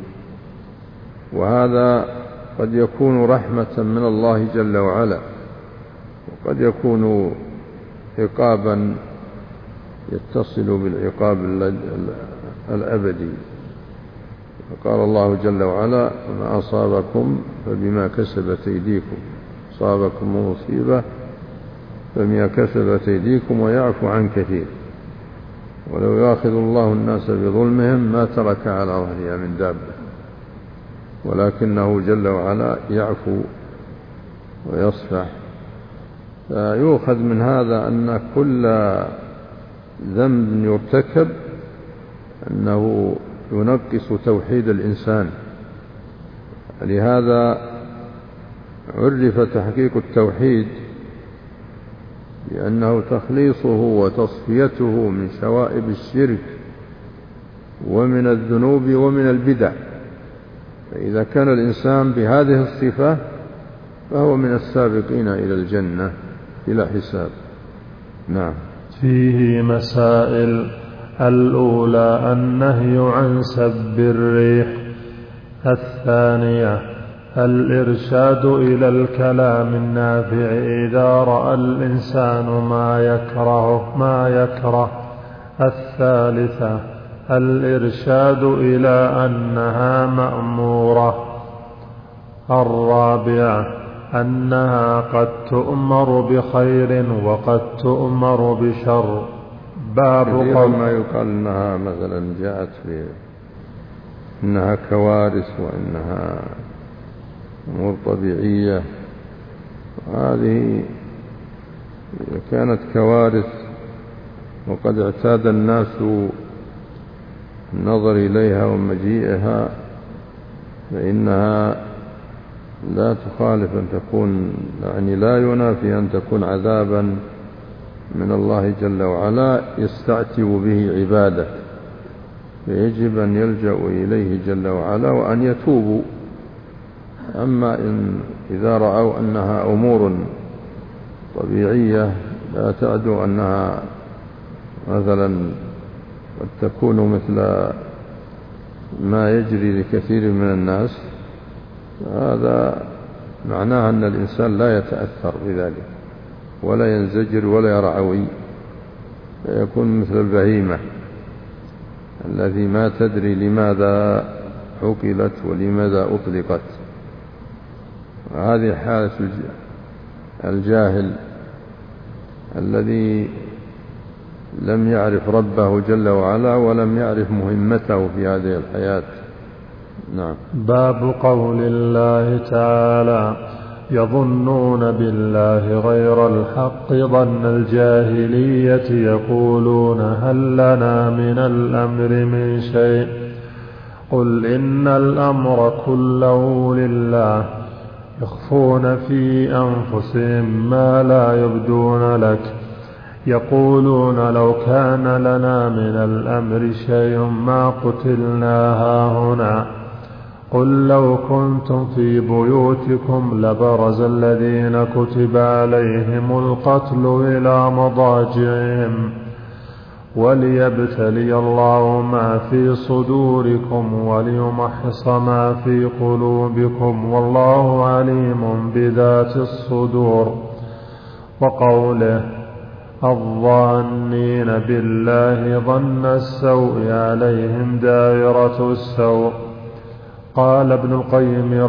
وهذا قد يكون رحمة من الله جل وعلا، وقد يكون عقابا يتصل بالعقاب الأبدي. فقال الله جل وعلا: وما أصابكم فبما كسبت أيديكم، أصابكم مصيبة فبما كسبت أيديكم ويعفو عن كثير، ولو يأخذ الله الناس بظلمهم ما ترك على ظهرها من دابة، ولكنه جل وعلا يعفو ويصفح. فيؤخذ من هذا أن كل ذنب يرتكب أنه ينقص توحيد الإنسان. لهذا عرف تحقيق التوحيد لأنه تخليصه وتصفيته من شوائب الشرك ومن الذنوب ومن البدع. فإذا كان الإنسان بهذه الصفة فهو من السابقين إلى الجنة بلا حساب. نعم. فيه مسائل: الأولى النهي عن سب الريح. الثانية الإرشاد إلى الكلام النافع إذا رأى الإنسان ما يكره. الثالثة الإرشاد إلى أنها مأمورة. الرابعة أنها قد تؤمر بخير وقد تؤمر بشر. باب ما يقال أنها مثلا جاءت إنها كوارث وإنها أمور طبيعية، هذه كانت كوارث وقد اعتاد الناس النظر إليها ومجيئها، فإنها لا تخالف أن تكون، يعني لا ينافي أن تكون عذابا من الله جل وعلا يستعتب به عباده، فيجب أن يلجأوا إليه جل وعلا وأن يتوبوا. أما إذا رأوا أنها أمور طبيعية لا تعدو أنها مثلا قد تكون مثل ما يجري لكثير من الناس، هذا معناه أن الإنسان لا يتأثر بذلك ولا ينزجر ولا يرعوي، فيكون مثل البهيمة الذي ما تدري لماذا عقلت ولماذا أطلقت. هذه حالة الجاهل الذي لم يعرف ربه جل وعلا ولم يعرف مهمته في هذه الحياة. نعم. باب قول الله تعالى: يظنون بالله غير الحق ظن الجاهلية يقولون هل لنا من الأمر من شيء قل إن الأمر كله لله يخفون في أنفسهم ما لا يبدون لك يقولون لو كان لنا من الأمر شيء ما قتلنا هاهنا قل لو كنتم في بيوتكم لبرز الذين كتب عليهم القتل إلى مضاجعهم وليبتلي الله ما في صدوركم وليمحص ما في قلوبكم والله عليم بذات الصدور. وقوله: الظانين بالله ظن السوء عليهم دائرة السوء. قال ابن القيم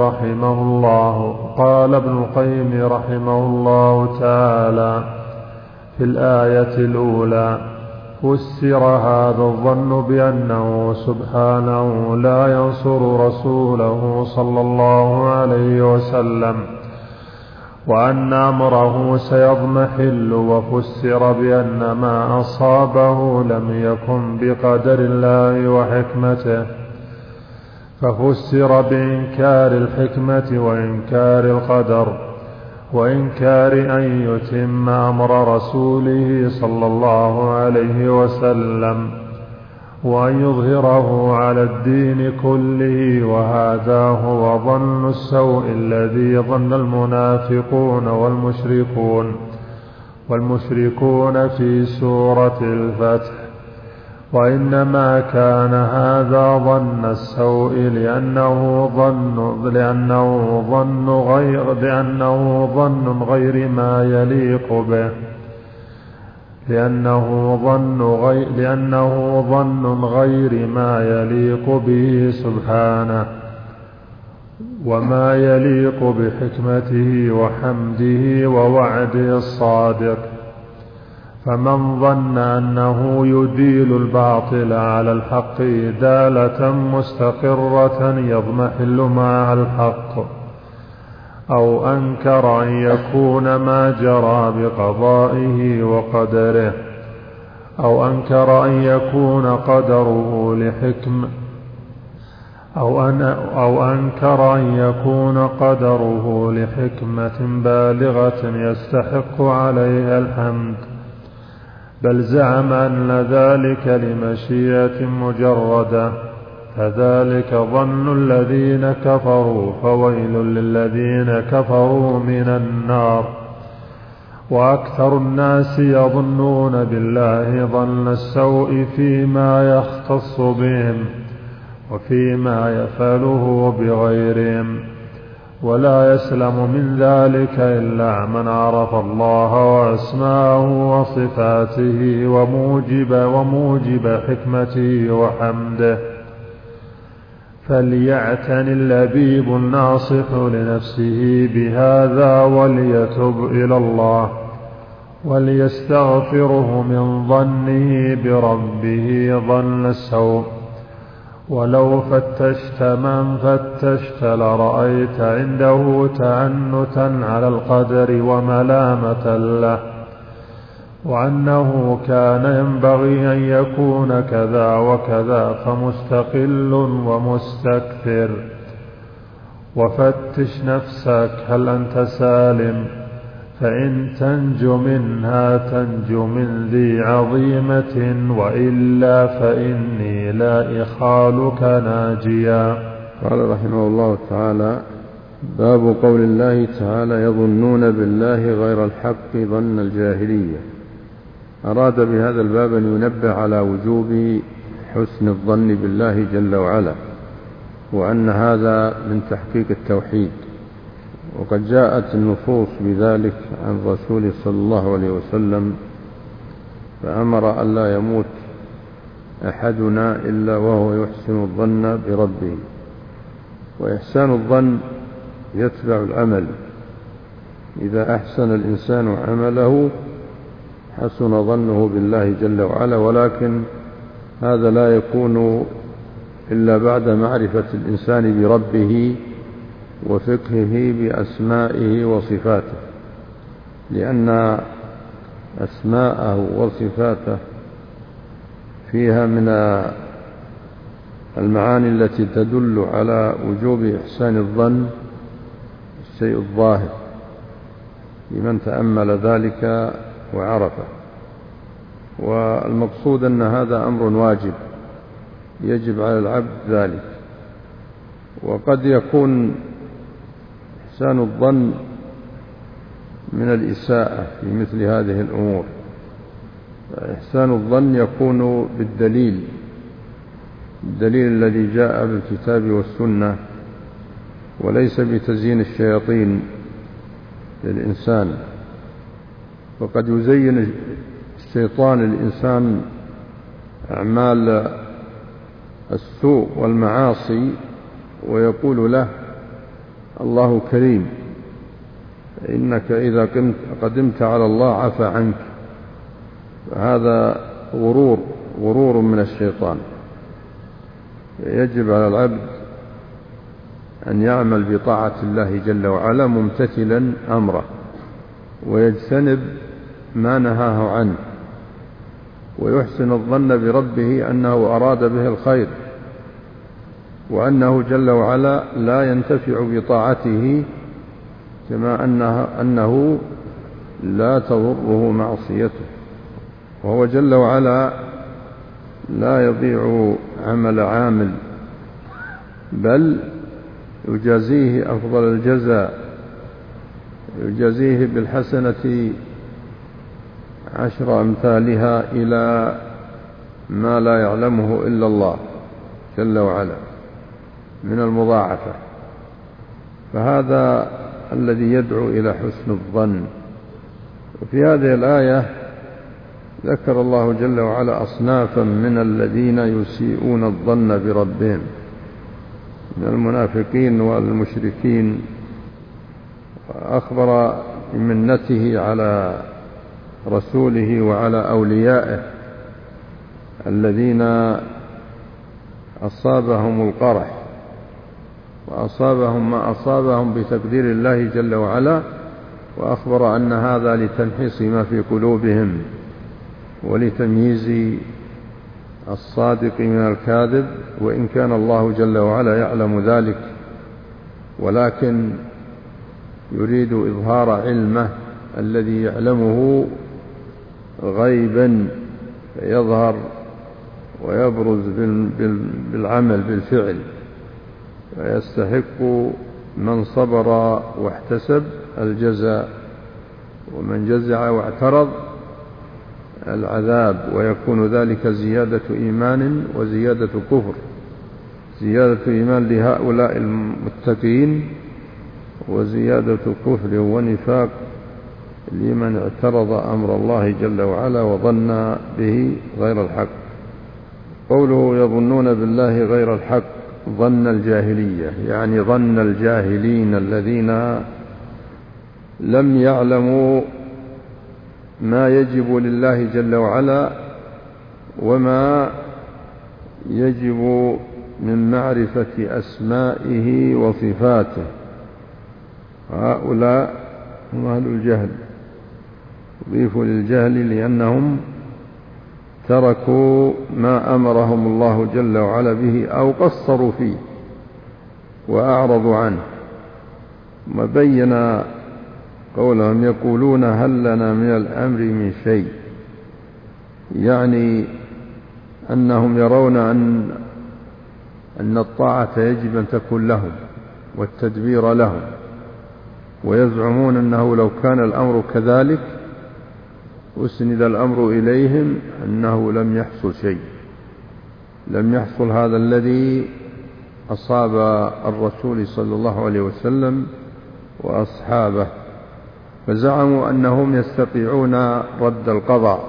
رحمه الله تعالى: في الآية الأولى فسر هذا الظن بأنه سبحانه لا ينصر رسوله صلى الله عليه وسلم وأن أمره سيضمحل، وفسر بأن ما أصابه لم يكن بقدر الله وحكمته، ففسر بإنكار الحكمة وإنكار القدر وإنكار أن يتم أمر رسوله صلى الله عليه وسلم وأن يظهره على الدين كله. وهذا هو ظن السوء الذي ظن المنافقون والمشركون في سورة الفتح. وإنما كان هذا ظن السوء لأنه ظن غير ما يليق به، لأنه ظن غير ما يليق به سبحانه وما يليق بحكمته وحمده ووعده الصادق. فمن ظن أنه يديل الباطل على الحق إدالة مستقرة يضمحل مع الحق، أو أنكر أن يكون ما جرى بقضائه وقدره، أو أنكر أن يكون قدره لحكمة، أو أنكر أن يكون قدره لحكمة بالغة يستحق عليها الحمد، بل زعم أن ذلك لمشيئة مجردة، فذلك ظن الذين كفروا، فويل للذين كفروا من النار. وأكثر الناس يظنون بالله ظن السوء فيما يختص بهم وفيما يفعله بغيرهم، ولا يسلم من ذلك إلا من عرف الله وأسماءه وصفاته وموجب حكمته وحمده. فليعتن اللبيب الناصح لنفسه بهذا وليتب إلى الله وليستغفره من ظنه بربه ظن السوء. ولو فتشت من فتشت لرأيت عنده تعنتا على القدر وملامة له، وأنه كان ينبغي أن يكون كذا وكذا، فمستقل ومستكثر. وفتش نفسك هل أنت سالم، فإن تنج منها تنج من ذي عظيمة، وإلا فإني لا إخالك ناجيا. قال رحمه الله تعالى: باب قول الله تعالى: يظنون بالله غير الحق ظن الجاهلية. أراد بهذا الباب أن ينبه على وجوب حسن الظن بالله جل وعلا، وأن هذا من تحقيق التوحيد. وقد جاءت النصوص بذلك عن رسول صلى الله عليه وسلم، فأمر أن لا يموت أحدنا إلا وهو يحسن الظن بربه. وإحسان الظن يتبع العمل، إذا أحسن الإنسان عمله حسن ظنه بالله جل وعلا، ولكن هذا لا يكون إلا بعد معرفة الإنسان بربه وفقهه بأسمائه وصفاته، لأن أسماءه وصفاته فيها من المعاني التي تدل على وجوب إحسان الظن الشيء الظاهر لمن تأمل ذلك وعرفه. والمقصود أن هذا أمر واجب يجب على العبد ذلك. وقد يكون إحسان الظن من الإساءة في مثل هذه الأمور. إحسان الظن يكون بالدليل الذي جاء بالكتاب والسنة، وليس بتزيين الشياطين للإنسان. وقد يزين الشيطان الإنسان أعمال السوء والمعاصي ويقول له الله كريم، إنك إذا قدمت على الله عفى عنك. فهذا غرور من الشيطان. يجب على العبد أن يعمل بطاعة الله جل وعلا ممتثلا أمره، ويجتنب ما نهاه عنه، ويحسن الظن بربه أنه أراد به الخير، وأنه جل وعلا لا ينتفع بطاعته، كما أنه لا تضره معصيته. وهو جل وعلا لا يضيع عمل عامل، بل يجازيه أفضل الجزاء، يجازيه بالحسنة 10 أمثالها إلى ما لا يعلمه إلا الله جل وعلا من المضاعفة. فهذا الذي يدعو إلى حسن الظن. وفي هذه الآية ذكر الله جل وعلا أصنافا من الذين يسيئون الظن بربهم من المنافقين والمشركين، وأخبر بمنته على رسوله وعلى أوليائه الذين أصابهم القرح وأصابهم ما أصابهم بتقدير الله جل وعلا، وأخبر أن هذا لتمحيص ما في قلوبهم ولتمييز الصادق من الكاذب، وإن كان الله جل وعلا يعلم ذلك، ولكن يريد إظهار علمه الذي يعلمه غيبا فيظهر ويبرز بالعمل بالفعل، ويستحق من صبر واحتسب الجزاء، ومن جزع واعترض العذاب، ويكون ذلك زيادة إيمان وزيادة كفر، زيادة إيمان لهؤلاء المتقين، وزيادة كفر ونفاق لمن اعترض أمر الله جل وعلا وظن به غير الحق. قوله يظنون بالله غير الحق ظن الجاهلية، يعني ظن الجاهلين الذين لم يعلموا ما يجب لله جل وعلا وما يجب من معرفة أسمائه وصفاته. هؤلاء هم أهل الجهل، يضيفوا للجهل لأنهم تركوا ما أمرهم الله جل وعلا به أو قصروا فيه وأعرضوا عنه. وبين قولهم يقولون هل لنا من الأمر من شيء، يعني أنهم يرون أن الطاعة يجب أن تكون لهم والتدبير لهم، ويزعمون أنه لو كان الأمر كذلك أسند الأمر إليهم أنه لم يحصل شيء، لم يحصل هذا الذي أصاب الرسول صلى الله عليه وسلم وأصحابه. فزعموا أنهم يستطيعون رد القضاء،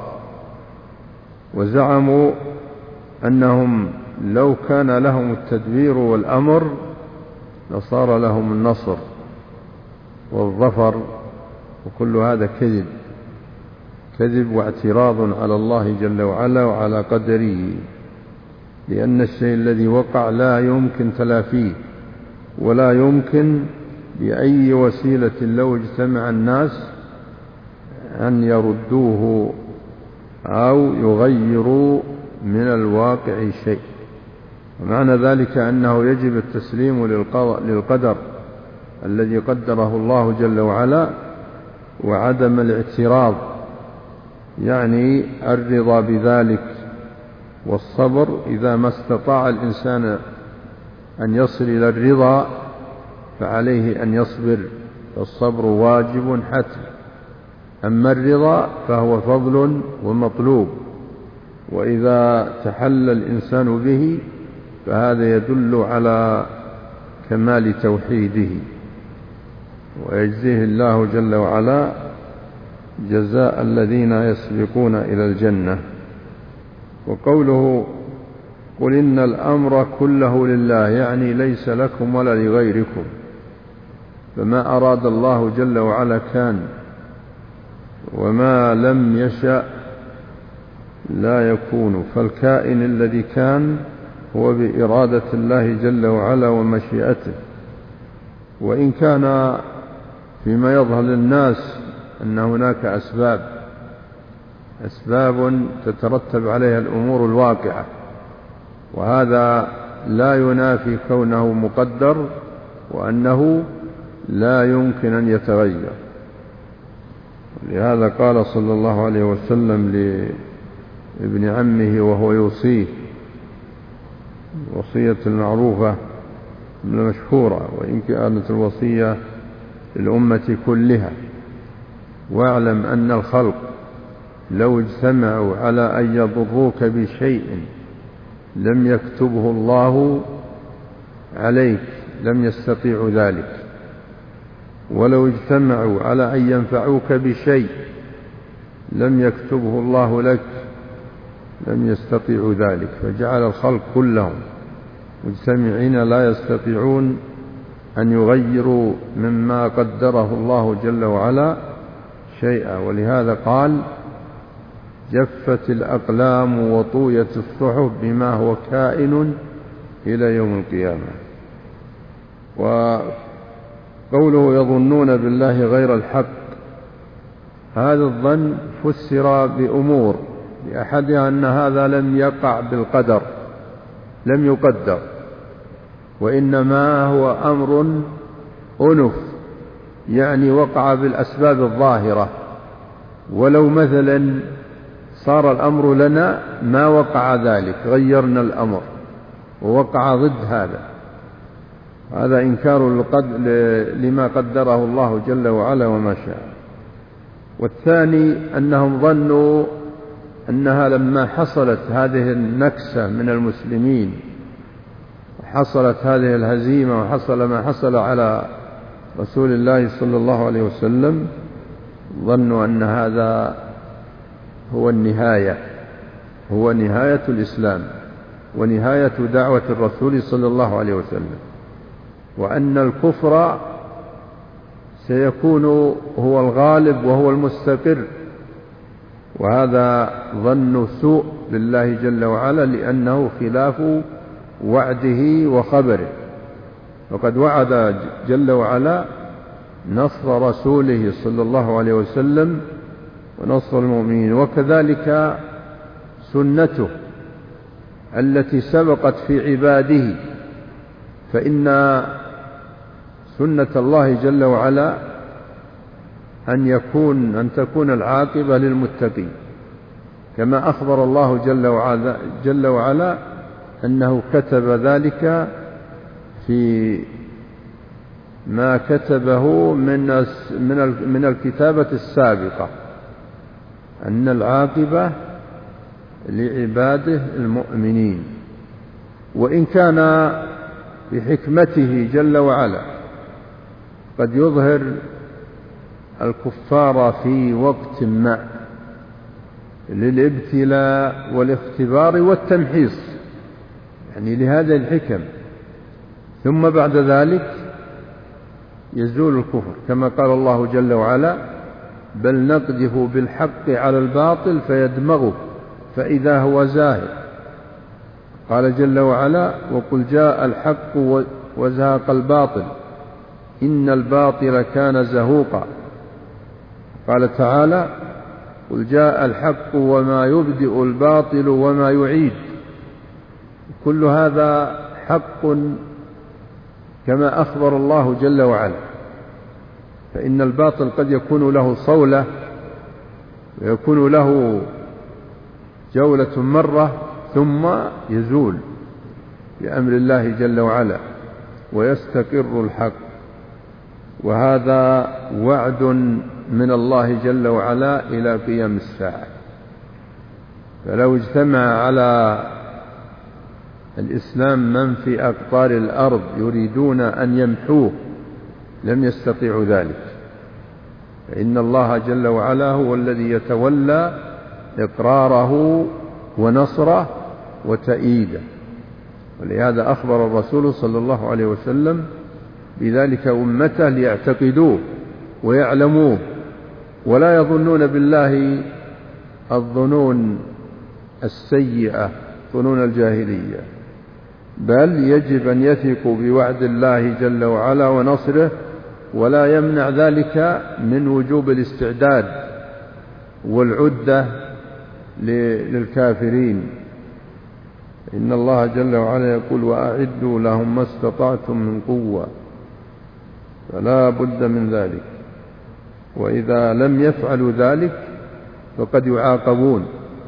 وزعموا أنهم لو كان لهم التدبير والأمر لصار لهم النصر والظفر، وكل هذا كذب كذب واعتراض على الله جل وعلا وعلى قدره، لأن الشيء الذي وقع لا يمكن تلافيه، ولا يمكن بأي وسيلة لو اجتمع الناس أن يردوه أو يغيروا من الواقع شيء. ومعنى ذلك أنه يجب التسليم للقدر الذي قدره الله جل وعلا، وعدم الاعتراض، يعني الرضا بذلك، والصبر إذا ما استطاع الإنسان أن يصل إلى الرضا فعليه أن يصبر، فالصبر واجب حتم. أما الرضا فهو فضل ومطلوب، وإذا تحلى الإنسان به فهذا يدل على كمال توحيده، ويجزيه الله جل وعلا جزاء الذين يسبقون إلى الجنة. وقوله قل إن الأمر كله لله، يعني ليس لكم ولا لغيركم، فما أراد الله جل وعلا كان، وما لم يشأ لا يكون، فالكائن الذي كان هو بإرادة الله جل وعلا ومشيئته. وإن كان فيما يظهر للناس أن هناك أسباب تترتب عليها الأمور الواقعة، وهذا لا ينافي كونه مقدر، وأنه لا يمكن أن يتغير. لهذا قال صلى الله عليه وسلم لابن عمه وهو يوصيه وصية المعروفة المشهورة، وإن كانت الوصية للأمة كلها: واعلم أن الخلق لو اجتمعوا على أن يضروك بشيء لم يكتبه الله عليك لم يستطيعوا ذلك، ولو اجتمعوا على أن ينفعوك بشيء لم يكتبه الله لك لم يستطيعوا ذلك. فجعل الخلق كلهم مجتمعين لا يستطيعون أن يغيروا مما قدره الله جل وعلا شيئا. ولهذا قال: جفت الأقلام وطويت الصحف بما هو كائن إلى يوم القيامة. وقوله يظنون بالله غير الحق، هذا الظن فسر بأمور، بأحدها أن هذا لم يقع بالقدر، لم يقدر، وإنما هو أمر أنف، يعني وقع بالأسباب الظاهرة. ولو مثلا صار الأمر لنا ما وقع ذلك، غيرنا الأمر ووقع ضد هذا إنكار لما قدره الله جل وعلا وما شاء. والثاني أنهم ظنوا أنها لما حصلت هذه النكسة من المسلمين، وحصلت هذه الهزيمة، وحصل ما حصل على رسول الله صلى الله عليه وسلم، ظنوا أن هذا هو النهاية، هو نهاية الإسلام ونهاية دعوة الرسول صلى الله عليه وسلم، وأن الكفر سيكون هو الغالب وهو المستقر. وهذا ظن سوء لله جل وعلا، لأنه خلاف وعده وخبره. وقد وعد جل وعلا نصر رسوله صلى الله عليه وسلم ونصر المؤمنين، وكذلك سنته التي سبقت في عباده، فإن سنة الله جل وعلا أن تكون العاقبة للمتقين، كما أخبر الله جل وعلا أنه كتب ذلك في ما كتبه من الكتابة السابقة، أن العاقبة لعباده المؤمنين. وإن كان بحكمته جل وعلا قد يظهر الكفار في وقت ما للابتلاء والاختبار والتمحيص، يعني لهذه الحكم، ثم بعد ذلك يزول الكفر، كما قال الله جل وعلا: بل نقذف بالحق على الباطل فيدمغه فإذا هو زاهق. قال جل وعلا: وقل جاء الحق وزهق الباطل إن الباطل كان زهوقا. قال تعالى: قل جاء الحق وما يبدئ الباطل وما يعيد. كل هذا حق كما أخبر الله جل وعلا، فإن الباطل قد يكون له صولة ويكون له جولة مرة ثم يزول بأمر الله جل وعلا ويستقر الحق، وهذا وعد من الله جل وعلا إلى قيام الساعة. فلو اجتمع على الإسلام من في أقطار الأرض يريدون أن يمحوه لم يستطيعوا ذلك، فإن الله جل وعلا هو الذي يتولى إقراره ونصره وتأييده. ولهذا أخبر الرسول صلى الله عليه وسلم بذلك أمته ليعتقدوه ويعلموه ولا يظنون بالله الظنون السيئة، ظنون الجاهلية، بل يجب أن يثقوا بوعد الله جل وعلا ونصره، ولا يمنع ذلك من وجوب الاستعداد والعدة للكافرين. إن الله جل وعلا يقول: وأعدوا لهم ما استطعتم من قوة، فلا بد من ذلك، وإذا لم يفعلوا ذلك فقد يعاقبون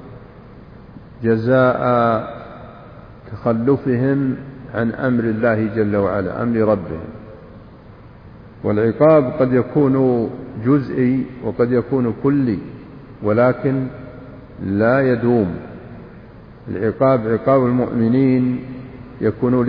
جزاء تخلفهم عن أمر الله جل وعلا، أمر ربهم. والعقاب قد يكون جزئي وقد يكون كلي، ولكن لا يدوم. العقاب عقاب المؤمنين يكون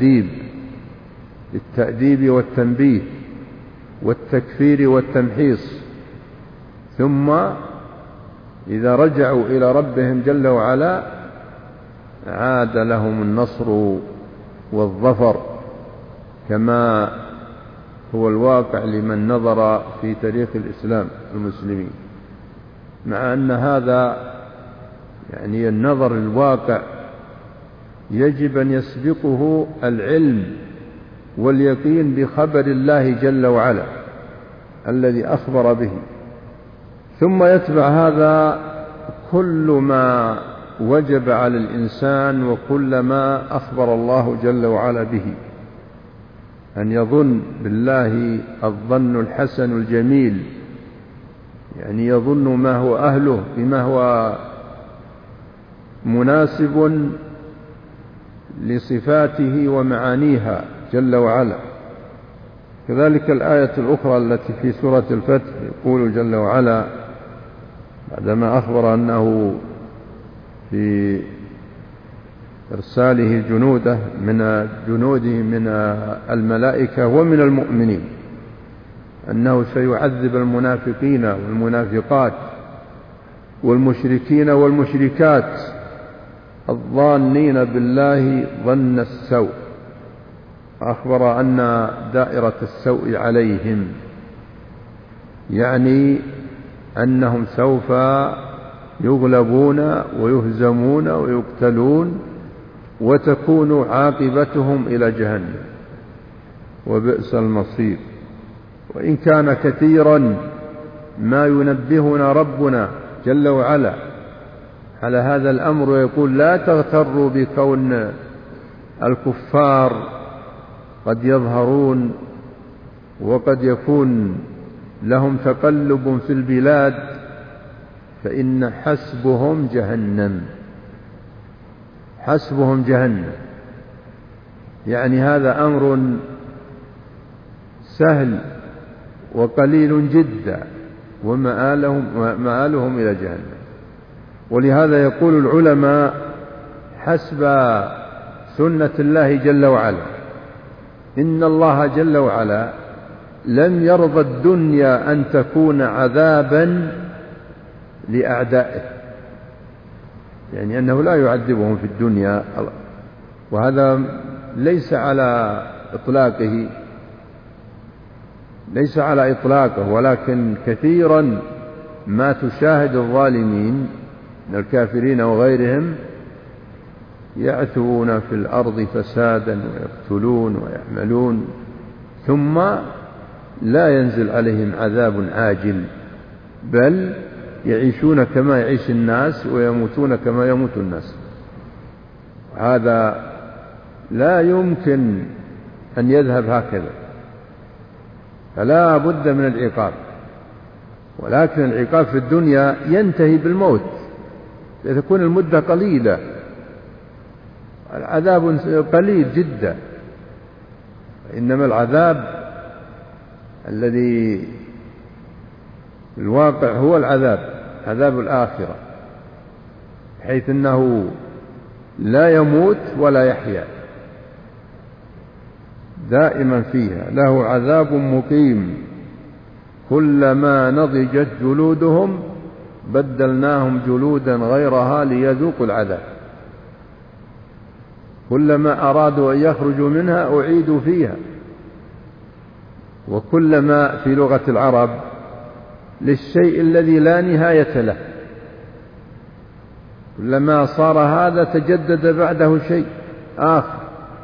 للتأديب والتنبيه والتكفير والتمحيص، ثم إذا رجعوا إلى ربهم جل وعلا عاد لهم النصر والظفر، كما هو الواقع لمن نظر في تاريخ الإسلام المسلمين. مع أن هذا يعني النظر الواقع يجب أن يسبقه العلم واليقين بخبر الله جل وعلا الذي أخبر به، ثم يتبع هذا كل ما وجب على الإنسان وكل ما أخبر الله جل وعلا به، أن يظن بالله الظن الحسن الجميل، يعني يظن ما هو أهله بما هو مناسب لصفاته ومعانيها جل وعلا. كذلك الآية الأخرى التي في سورة الفتح يقول جل وعلا بعدما أخبر أنه في إرساله جنوده من الملائكة ومن المؤمنين أنه سيعذب المنافقين والمنافقات والمشركين والمشركات الظانين بالله ظن السوء، أخبر أن دائرة السوء عليهم، يعني أنهم سوف يغلبون ويهزمون ويقتلون وتكون عاقبتهم إلى جهنم، وبئس المصير. وإن كان كثيرا ما ينبهنا ربنا جل وعلا على هذا الأمر ويقول: لا تغتروا بكون الكفار قد يظهرون وقد يكون لهم تقلب في البلاد، فإن حسبهم جهنم، حسبهم جهنم. يعني هذا أمر سهل وقليل جدا، ومآلهم إلى جهنم. ولهذا يقول العلماء حسب سنة الله جل وعلا إن الله جل وعلا لم يرضى الدنيا أن تكون عذابا لأعدائه، يعني أنه لا يعذبهم في الدنيا، وهذا ليس على إطلاقه، ولكن كثيرا ما تشاهد الظالمين من الكافرين وغيرهم يعثون في الأرض فسادا ويقتلون ويعملون، ثم لا ينزل عليهم عذاب عاجل، بل يعيشون كما يعيش الناس ويموتون كما يموت الناس. هذا لا يمكن أن يذهب هكذا، فلا بد من العقاب، ولكن العقاب في الدنيا ينتهي بالموت، تكون المدة قليلة، العذاب قليل جدا. إنما العذاب الذي في الواقع هو عذاب الآخرة، حيث أنه لا يموت ولا يحيا، دائما فيها، له عذاب مقيم، كلما نضجت جلودهم بدلناهم جلودا غيرها ليذوقوا العذاب، كلما أرادوا أن يخرجوا منها أعيدوا فيها. وكلما في لغة العرب للشيء الذي لا نهاية له، كلما صار هذا تجدد بعده شيء آخر،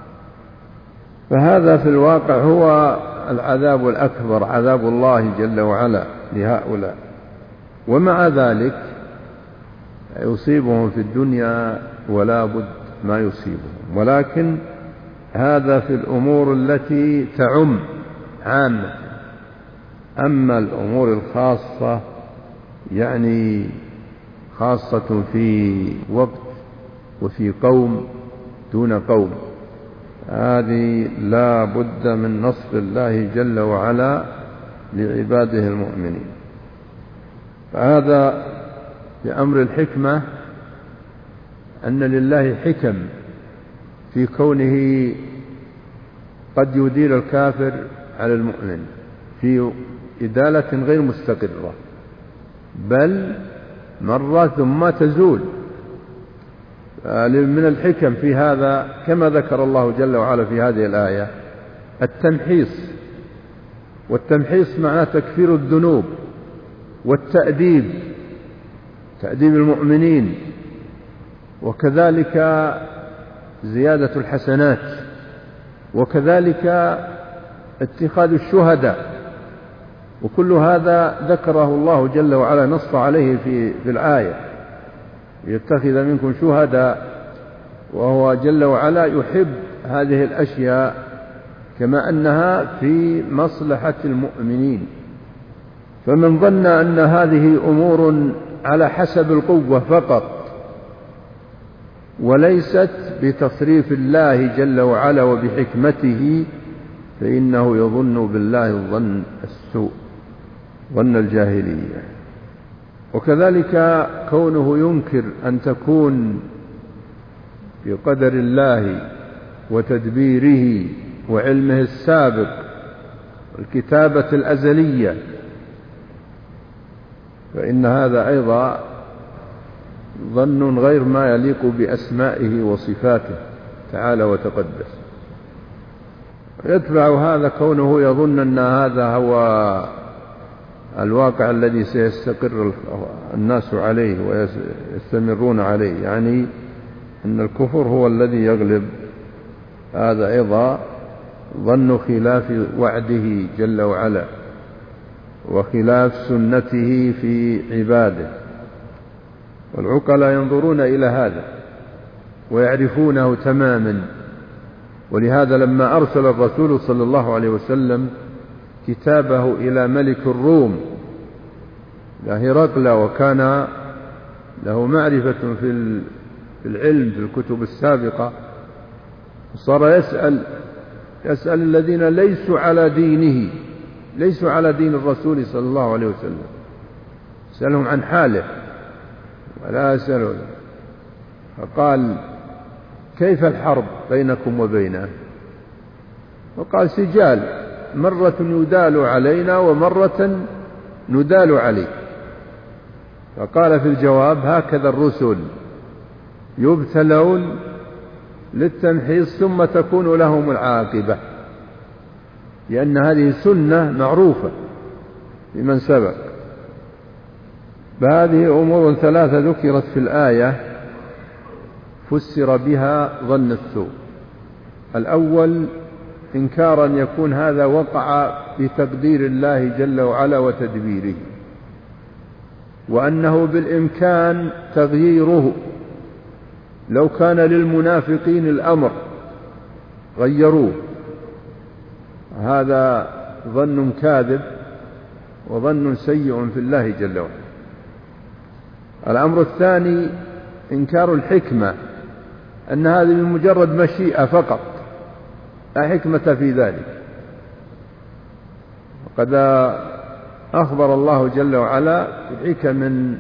فهذا في الواقع هو العذاب الأكبر، عذاب الله جل وعلا لهؤلاء. ومع ذلك يصيبهم في الدنيا ولا بد ما يصيبهم، ولكن هذا في الأمور التي تعم عامة. أما الأمور الخاصة يعني خاصة في وقت وفي قوم دون قوم، هذه لا بد من نصر الله جل وعلا لعباده المؤمنين. فهذا بأمر الحكمة، أن لله حكم في كونه قد يدير الكافر على المؤمن في إدالة غير مستقرة، بل مرة ثم تزول. من الحكم في هذا كما ذكر الله جل وعلا في هذه الآية التمحيص، والتمحيص معناه تكفير الذنوب والتأديب، تأديب المؤمنين، وكذلك زيادة الحسنات، وكذلك اتخاذ الشهداء، وكل هذا ذكره الله جل وعلا، نص عليه في الآية: يتخذ منكم شهداء. وهو جل وعلا يحب هذه الأشياء كما أنها في مصلحة المؤمنين. فمن ظن أن هذه أمور على حسب القوة فقط وليست بتصريف الله جل وعلا وبحكمته، فإنه يظن بالله الظن السوء، ظن الجاهلية. وكذلك كونه ينكر أن تكون بقدر الله وتدبيره وعلمه السابق والكتابة الأزلية، فإن هذا أيضا ظن غير ما يليق بأسمائه وصفاته تعالى وتقدس. يتبع هذا كونه يظن أن هذا هو الواقع الذي سيستقر الناس عليه ويستمرون عليه، يعني أن الكفر هو الذي يغلب. هذا أيضا ظن خلاف وعده جل وعلا وخلاف سنته في عباده، والعقلاء ينظرون إلى هذا ويعرفونه تماما. ولهذا لما أرسل الرسول صلى الله عليه وسلم كتابه إلى ملك الروم هرقل، وكان له معرفة في العلم في الكتب السابقة، صار يسأل الذين ليسوا على دينه، ليسوا على دين الرسول صلى الله عليه وسلم، يسألهم عن حاله ولا يسألون. فقال: كيف الحرب بينكم وبينه؟ وقال: سجال، مرة يدال علينا ومرة ندال عليه. فقال في الجواب: هكذا الرسل يبتلون للتمحيص ثم تكون لهم العاقبة، لأن هذه سنة معروفة لمن سبق. فهذه أمور ثلاثة ذكرت في الآية فسر بها ظن السوء. الأول إنكارا يكون هذا وقع بتقدير الله جل وعلا وتدبيره، وأنه بالإمكان تغييره، لو كان للمنافقين الأمر غيروه. هذا ظن كاذب وظن سيء في الله جل وعلا. الأمر الثاني إنكار الحكمة، أن هذه بمجرد مشيئة فقط، لا حكمة في ذلك. وقد أخبر الله جل وعلا بحكم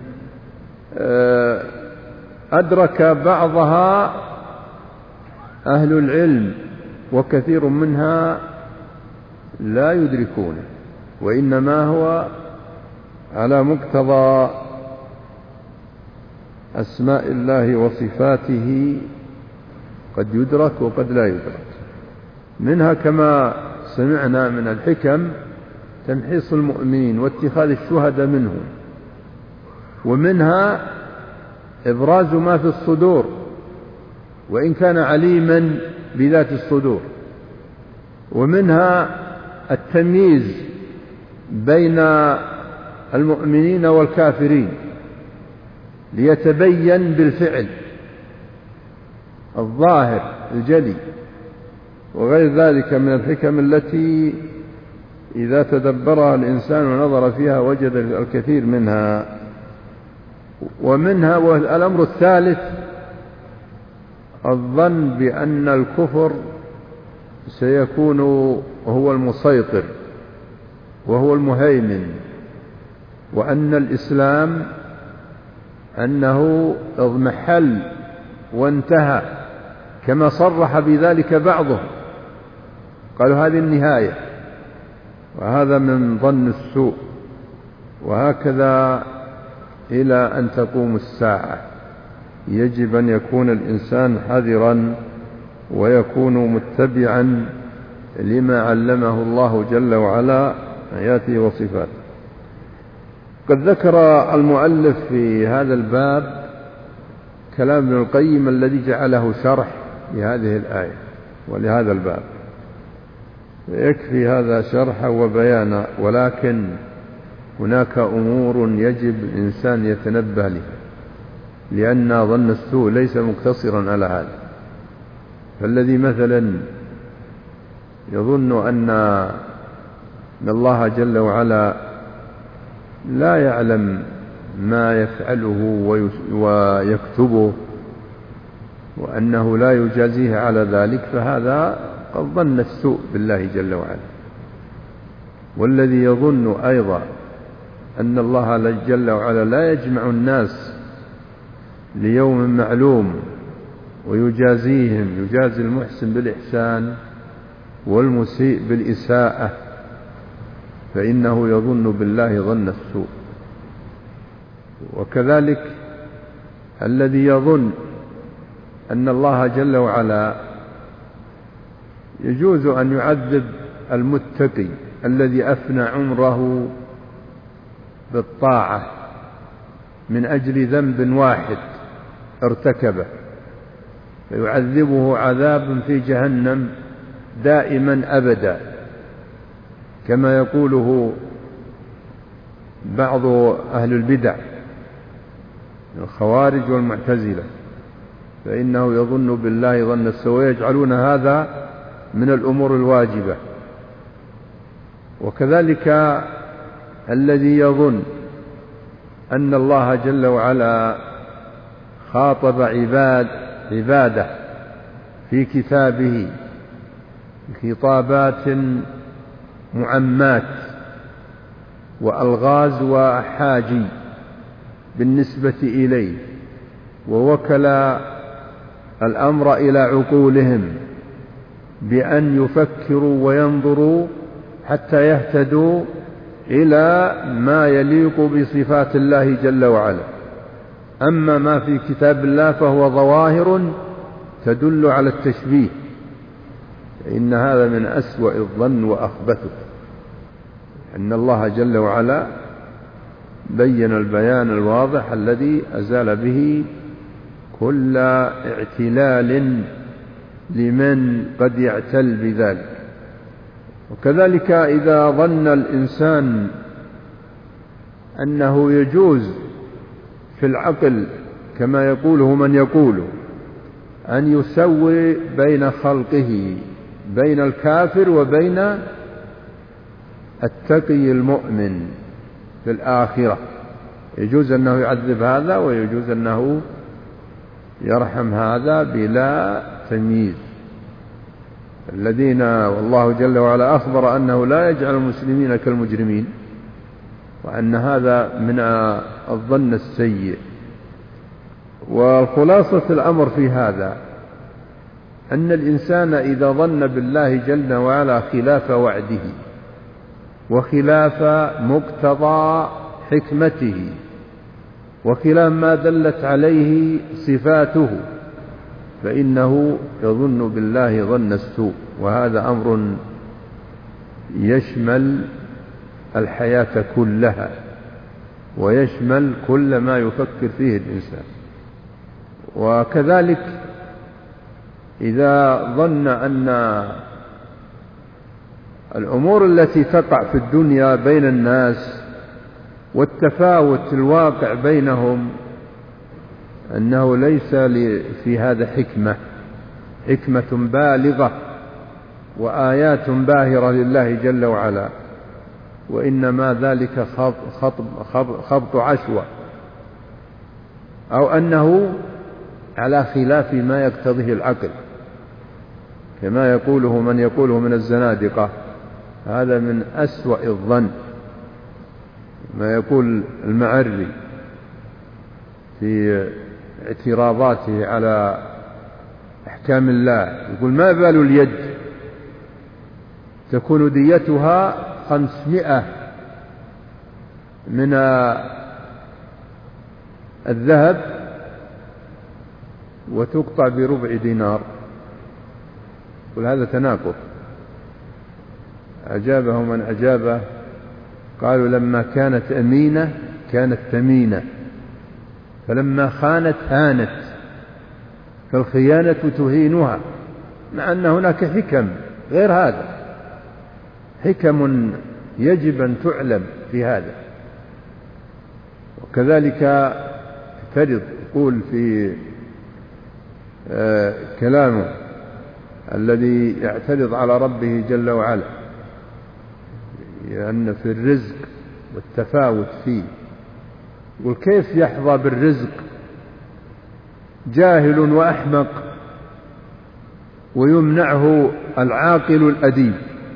أدرك بعضها أهل العلم وكثير منها لا يدركونه، وإنما هو على مقتضى أسماء الله وصفاته، قد يدرك وقد لا يدرك. منها كما سمعنا من الحكم تمحيص المؤمنين واتخاذ الشهداء منهم، ومنها إبراز ما في الصدور وإن كان عليما بذات الصدور، ومنها التمييز بين المؤمنين والكافرين ليتبين بالفعل الظاهر الجلي، وغير ذلك من الحكم التي إذا تدبرها الإنسان ونظر فيها وجد الكثير منها. ومنها والأمر الثالث الظن بأن الكفر سيكون هو المسيطر وهو المهيمن، وأن الإسلام أنه اضمحل وانتهى، كما صرح بذلك بعضهم، قالوا هذه النهاية. وهذا من ظن السوء، وهكذا إلى أن تقوم الساعة يجب أن يكون الإنسان حذرا ويكون متبعا لما علمه الله جل وعلا آياته وصفاته. قد ذكر المؤلف في هذا الباب كلام ابن القيم الذي جعله شرح لهذه الآية ولهذا الباب، يكفي هذا شرحا وبيانا، ولكن هناك أمور يجب الإنسان يتنبه لها، لأن ظن السوء ليس مقتصرا على هذا. فالذي مثلا يظن أن الله جل وعلا لا يعلم ما يفعله ويكتبه وأنه لا يجازيه على ذلك، فهذا قد ظن السوء بالله جل وعلا. والذي يظن أيضا أن الله جل وعلا لا يجمع الناس ليوم معلوم ويجازيهم، يجازي المحسن بالإحسان والمسيء بالإساءة، فإنه يظن بالله ظن السوء. وكذلك الذي يظن أن الله جل وعلا يجوز أن يعذب المتقي الذي أفنى عمره بالطاعة من أجل ذنب واحد ارتكبه، فيعذبه عذاب في جهنم دائما أبدا، كما يقوله بعض أهل البدع الخوارج والمعتزلة، فإنه يظن بالله ظن السوء، يجعلون هذا من الأمور الواجبة. وكذلك الذي يظن أن الله جل وعلا خاطب عباده في كتابه خطابات معمات وألغاز وأحاجي بالنسبة إليه، ووكل الأمر إلى عقولهم بأن يفكروا وينظروا حتى يهتدوا إلى ما يليق بصفات الله جل وعلا. أما ما في كتاب الله فهو ظواهر تدل على التشبيه، فإن هذا من أسوأ الظن وأخبثه، أن الله جل وعلا بين البيان الواضح الذي أزال به كل اعتلال لمن قد يعتل بذلك. وكذلك إذا ظن الإنسان أنه يجوز في العقل كما يقوله من يقوله أن يسوي بين خلقه، بين الكافر وبين التقي المؤمن في الآخرة، يجوز أنه يعذب هذا ويجوز أنه يرحم هذا بلا تمييز. الذين والله جل وعلا أخبر أنه لا يجعل المسلمين كالمجرمين، وأن هذا من الظن السيء. والخلاصة الأمر في هذا أن الإنسان إذا ظن بالله جل وعلا خلاف وعده وخلاف مقتضى حكمته وخلاف ما دلت عليه صفاته فإنه يظن بالله ظن السوء، وهذا أمر يشمل الحياة كلها ويشمل كل ما يفكر فيه الإنسان. وكذلك إذا ظن أن الأمور التي تقع في الدنيا بين الناس والتفاوت الواقع بينهم أنه ليس في هذا حكمة بالغة وآيات باهرة لله جل وعلا، وإنما ذلك خبط عشوة، أو أنه على خلاف ما يقتضيه العقل كما يقوله من يقوله من الزنادقة. هذا من أسوأ الظن، ما يقول المعري في اعتراضاته على أحكام الله، يقول ما بال اليد تكون ديتها 500 من الذهب وتقطع بربع دينار؟ يقول هذا تناقض. أجابه من أجابه قالوا لما كانت أمينة كانت ثمينة، فلما خانت هانت، فالخيانة تهينها، مع أن هناك حكم غير هذا، حكم يجب أن تعلم في هذا. وكذلك اعترض، يقول في كلامه الذي يعترض على ربه جل وعلا لأن في الرزق والتفاوت فيه، يقول كيف يحظى بالرزق جاهل وأحمق ويمنعه العاقل الأديب؟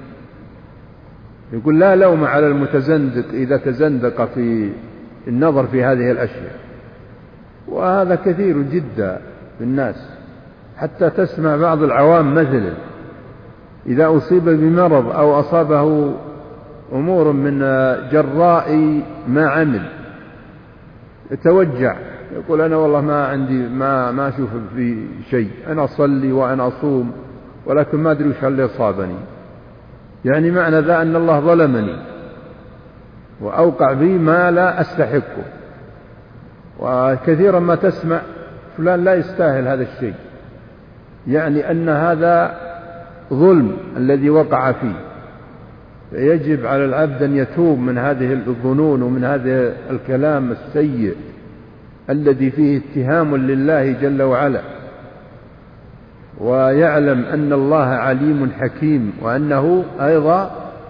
يقول لا لوم على المتزندق إذا تزندق في النظر في هذه الأشياء، وهذا كثير جدا في الناس، حتى تسمع بعض العوام مثلا إذا أصيب بمرض أو أصابه أمور من جراء ما عمل يتوجع، يقول أنا والله ما عندي ما أشوف في شيء، أنا أصلي وأنا أصوم ولكن ما أدري وش اللي أصابني، يعني معنى ذا أن الله ظلمني وأوقع بي ما لا أستحقه. وكثيرا ما تسمع فلان لا يستاهل هذا الشيء، يعني أن هذا ظلم الذي وقع فيه، فيجب على العبد أن يتوب من هذه الظنون ومن هذا الكلام السيء الذي فيه اتهام لله جل وعلا، ويعلم أن الله عليم حكيم، وأنه أيضا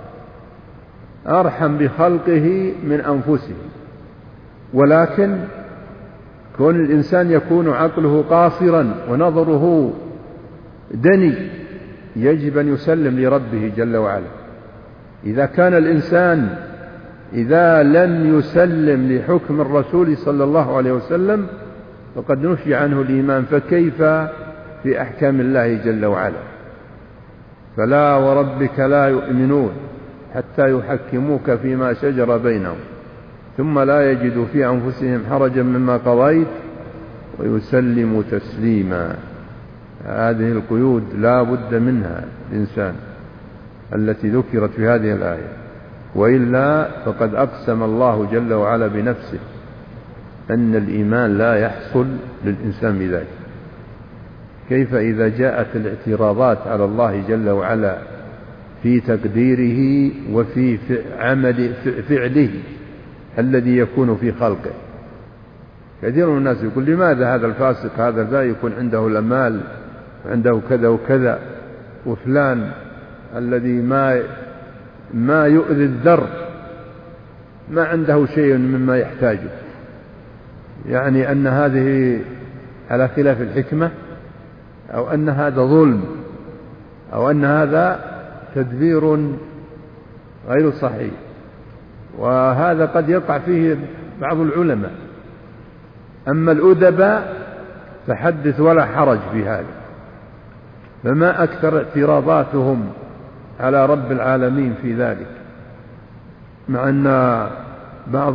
أرحم بخلقه من أنفسه. ولكن كون الإنسان يكون عقله قاصرا ونظره دني يجب أن يسلم لربه جل وعلا. إذا كان الإنسان إذا لم يسلم لحكم الرسول صلى الله عليه وسلم فقد نفي عنه الإيمان، فكيف في أحكام الله جل وعلا؟ فلا وربك لا يؤمنون حتى يحكموك فيما شجر بينهم ثم لا يجدوا في أنفسهم حرجا مما قضيت ويسلموا تسليما. هذه القيود لا بد منها الإنسان التي ذكرت في هذه الآية. وإلا فقد أقسم الله جل وعلا بنفسه أن الإيمان لا يحصل للإنسان بذلك. كيف إذا جاءت الاعتراضات على الله جل وعلا في تقديره وفي فعله الذي يكون في خلقه؟ كثير من الناس يقول لماذا هذا الفاسق هذا ذا يكون عنده الأمال وعنده كذا وكذا، وفلان الذي ما يؤذي الذر ما عنده شيء مما يحتاجه، يعني أن هذه على خلاف الحكمة، أو أن هذا ظلم، أو أن هذا تدبير غير صحيح. وهذا قد يقع فيه بعض العلماء. أما الأدباء فحدث ولا حرج في هذا، فما أكثر اعتراضاتهم على رب العالمين في ذلك، مع أن بعض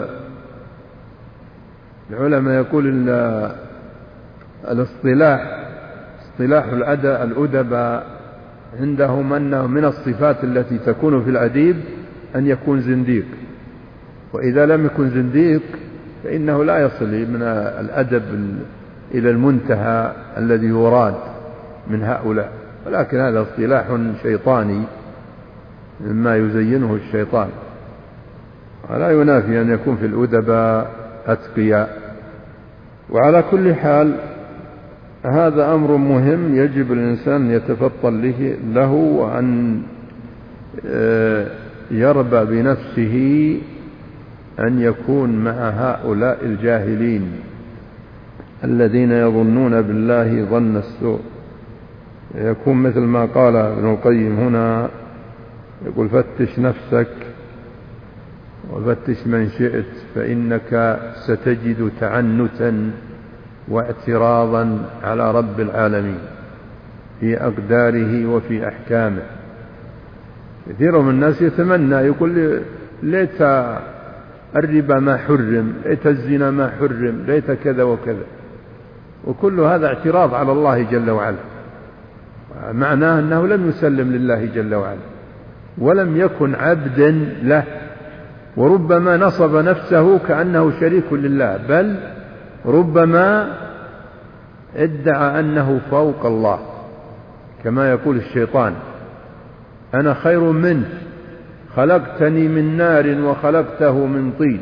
العلماء يقول اصطلاح الأدباء عندهم أنه من الصفات التي تكون في الأديب أن يكون زنديق، وإذا لم يكن زنديق فإنه لا يصل من الأدب إلى المنتهى الذي يراد من هؤلاء. ولكن هذا اصطلاح شيطاني مما يزينه الشيطان، ولا ينافي أن يكون في الأدباء أتقياء. وعلى كل حال هذا أمر مهم يجب الإنسان يتفطن له، وأن يربى بنفسه أن يكون مع هؤلاء الجاهلين الذين يظنون بالله ظن السوء، يكون مثل ما قال ابن القيم هنا، يقول فتش نفسك وفتش من شئت، فإنك ستجد تعنتا واعتراضا على رب العالمين في أقداره وفي أحكامه. كثير من الناس يتمنى يقول ليت الربا ما حرم، ليت الزنا ما حرم، ليت كذا وكذا، وكل هذا اعتراض على الله جل وعلا، معناه أنه لم يسلم لله جل وعلا ولم يكن عبدا له، وربما نصب نفسه كأنه شريك لله، بل ربما ادعى أنه فوق الله، كما يقول الشيطان أنا خير منه خلقتني من نار وخلقته من طين،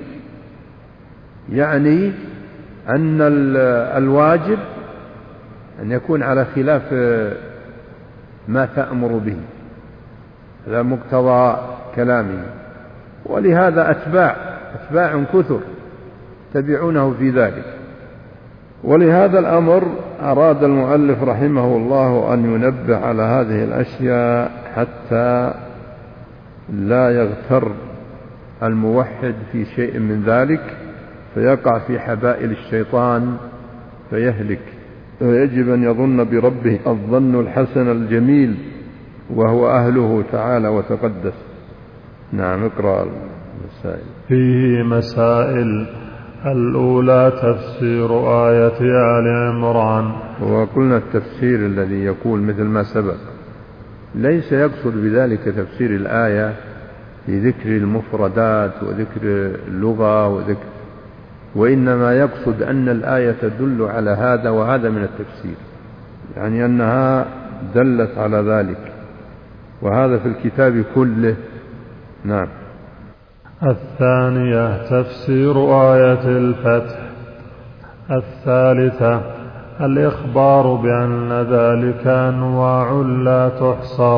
يعني أن الواجب أن يكون على خلاف ما تأمر به، هذا مقتضى كلامه. ولهذا أتباع كثر تبعونه في ذلك. ولهذا الأمر أراد المؤلف رحمه الله أن ينبه على هذه الأشياء حتى لا يغتر الموحد في شيء من ذلك فيقع في حبائل الشيطان فيهلك. ويجب أن يظن بربه الظن الحسن الجميل وهو أهله تعالى وتقدس. نعم، اقرأ المسائل. فيه مسائل. الأولى تفسير آية آل عمران. وقلنا التفسير الذي يقول مثل ما سبق ليس يقصد بذلك تفسير الآية في ذكر المفردات وذكر اللغة وإنما يقصد أن الآية تدل على هذا، وهذا من التفسير، يعني أنها دلت على ذلك، وهذا في الكتاب كله. نعم. الثانية تفسير آية الفتح. الثالثة الإخبار بأن ذلك أنواع لا تحصر.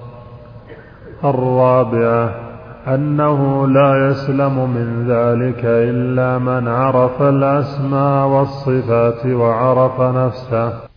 الرابعة أنه لا يسلم من ذلك إلا من عرف الأسماء والصفات وعرف نفسه.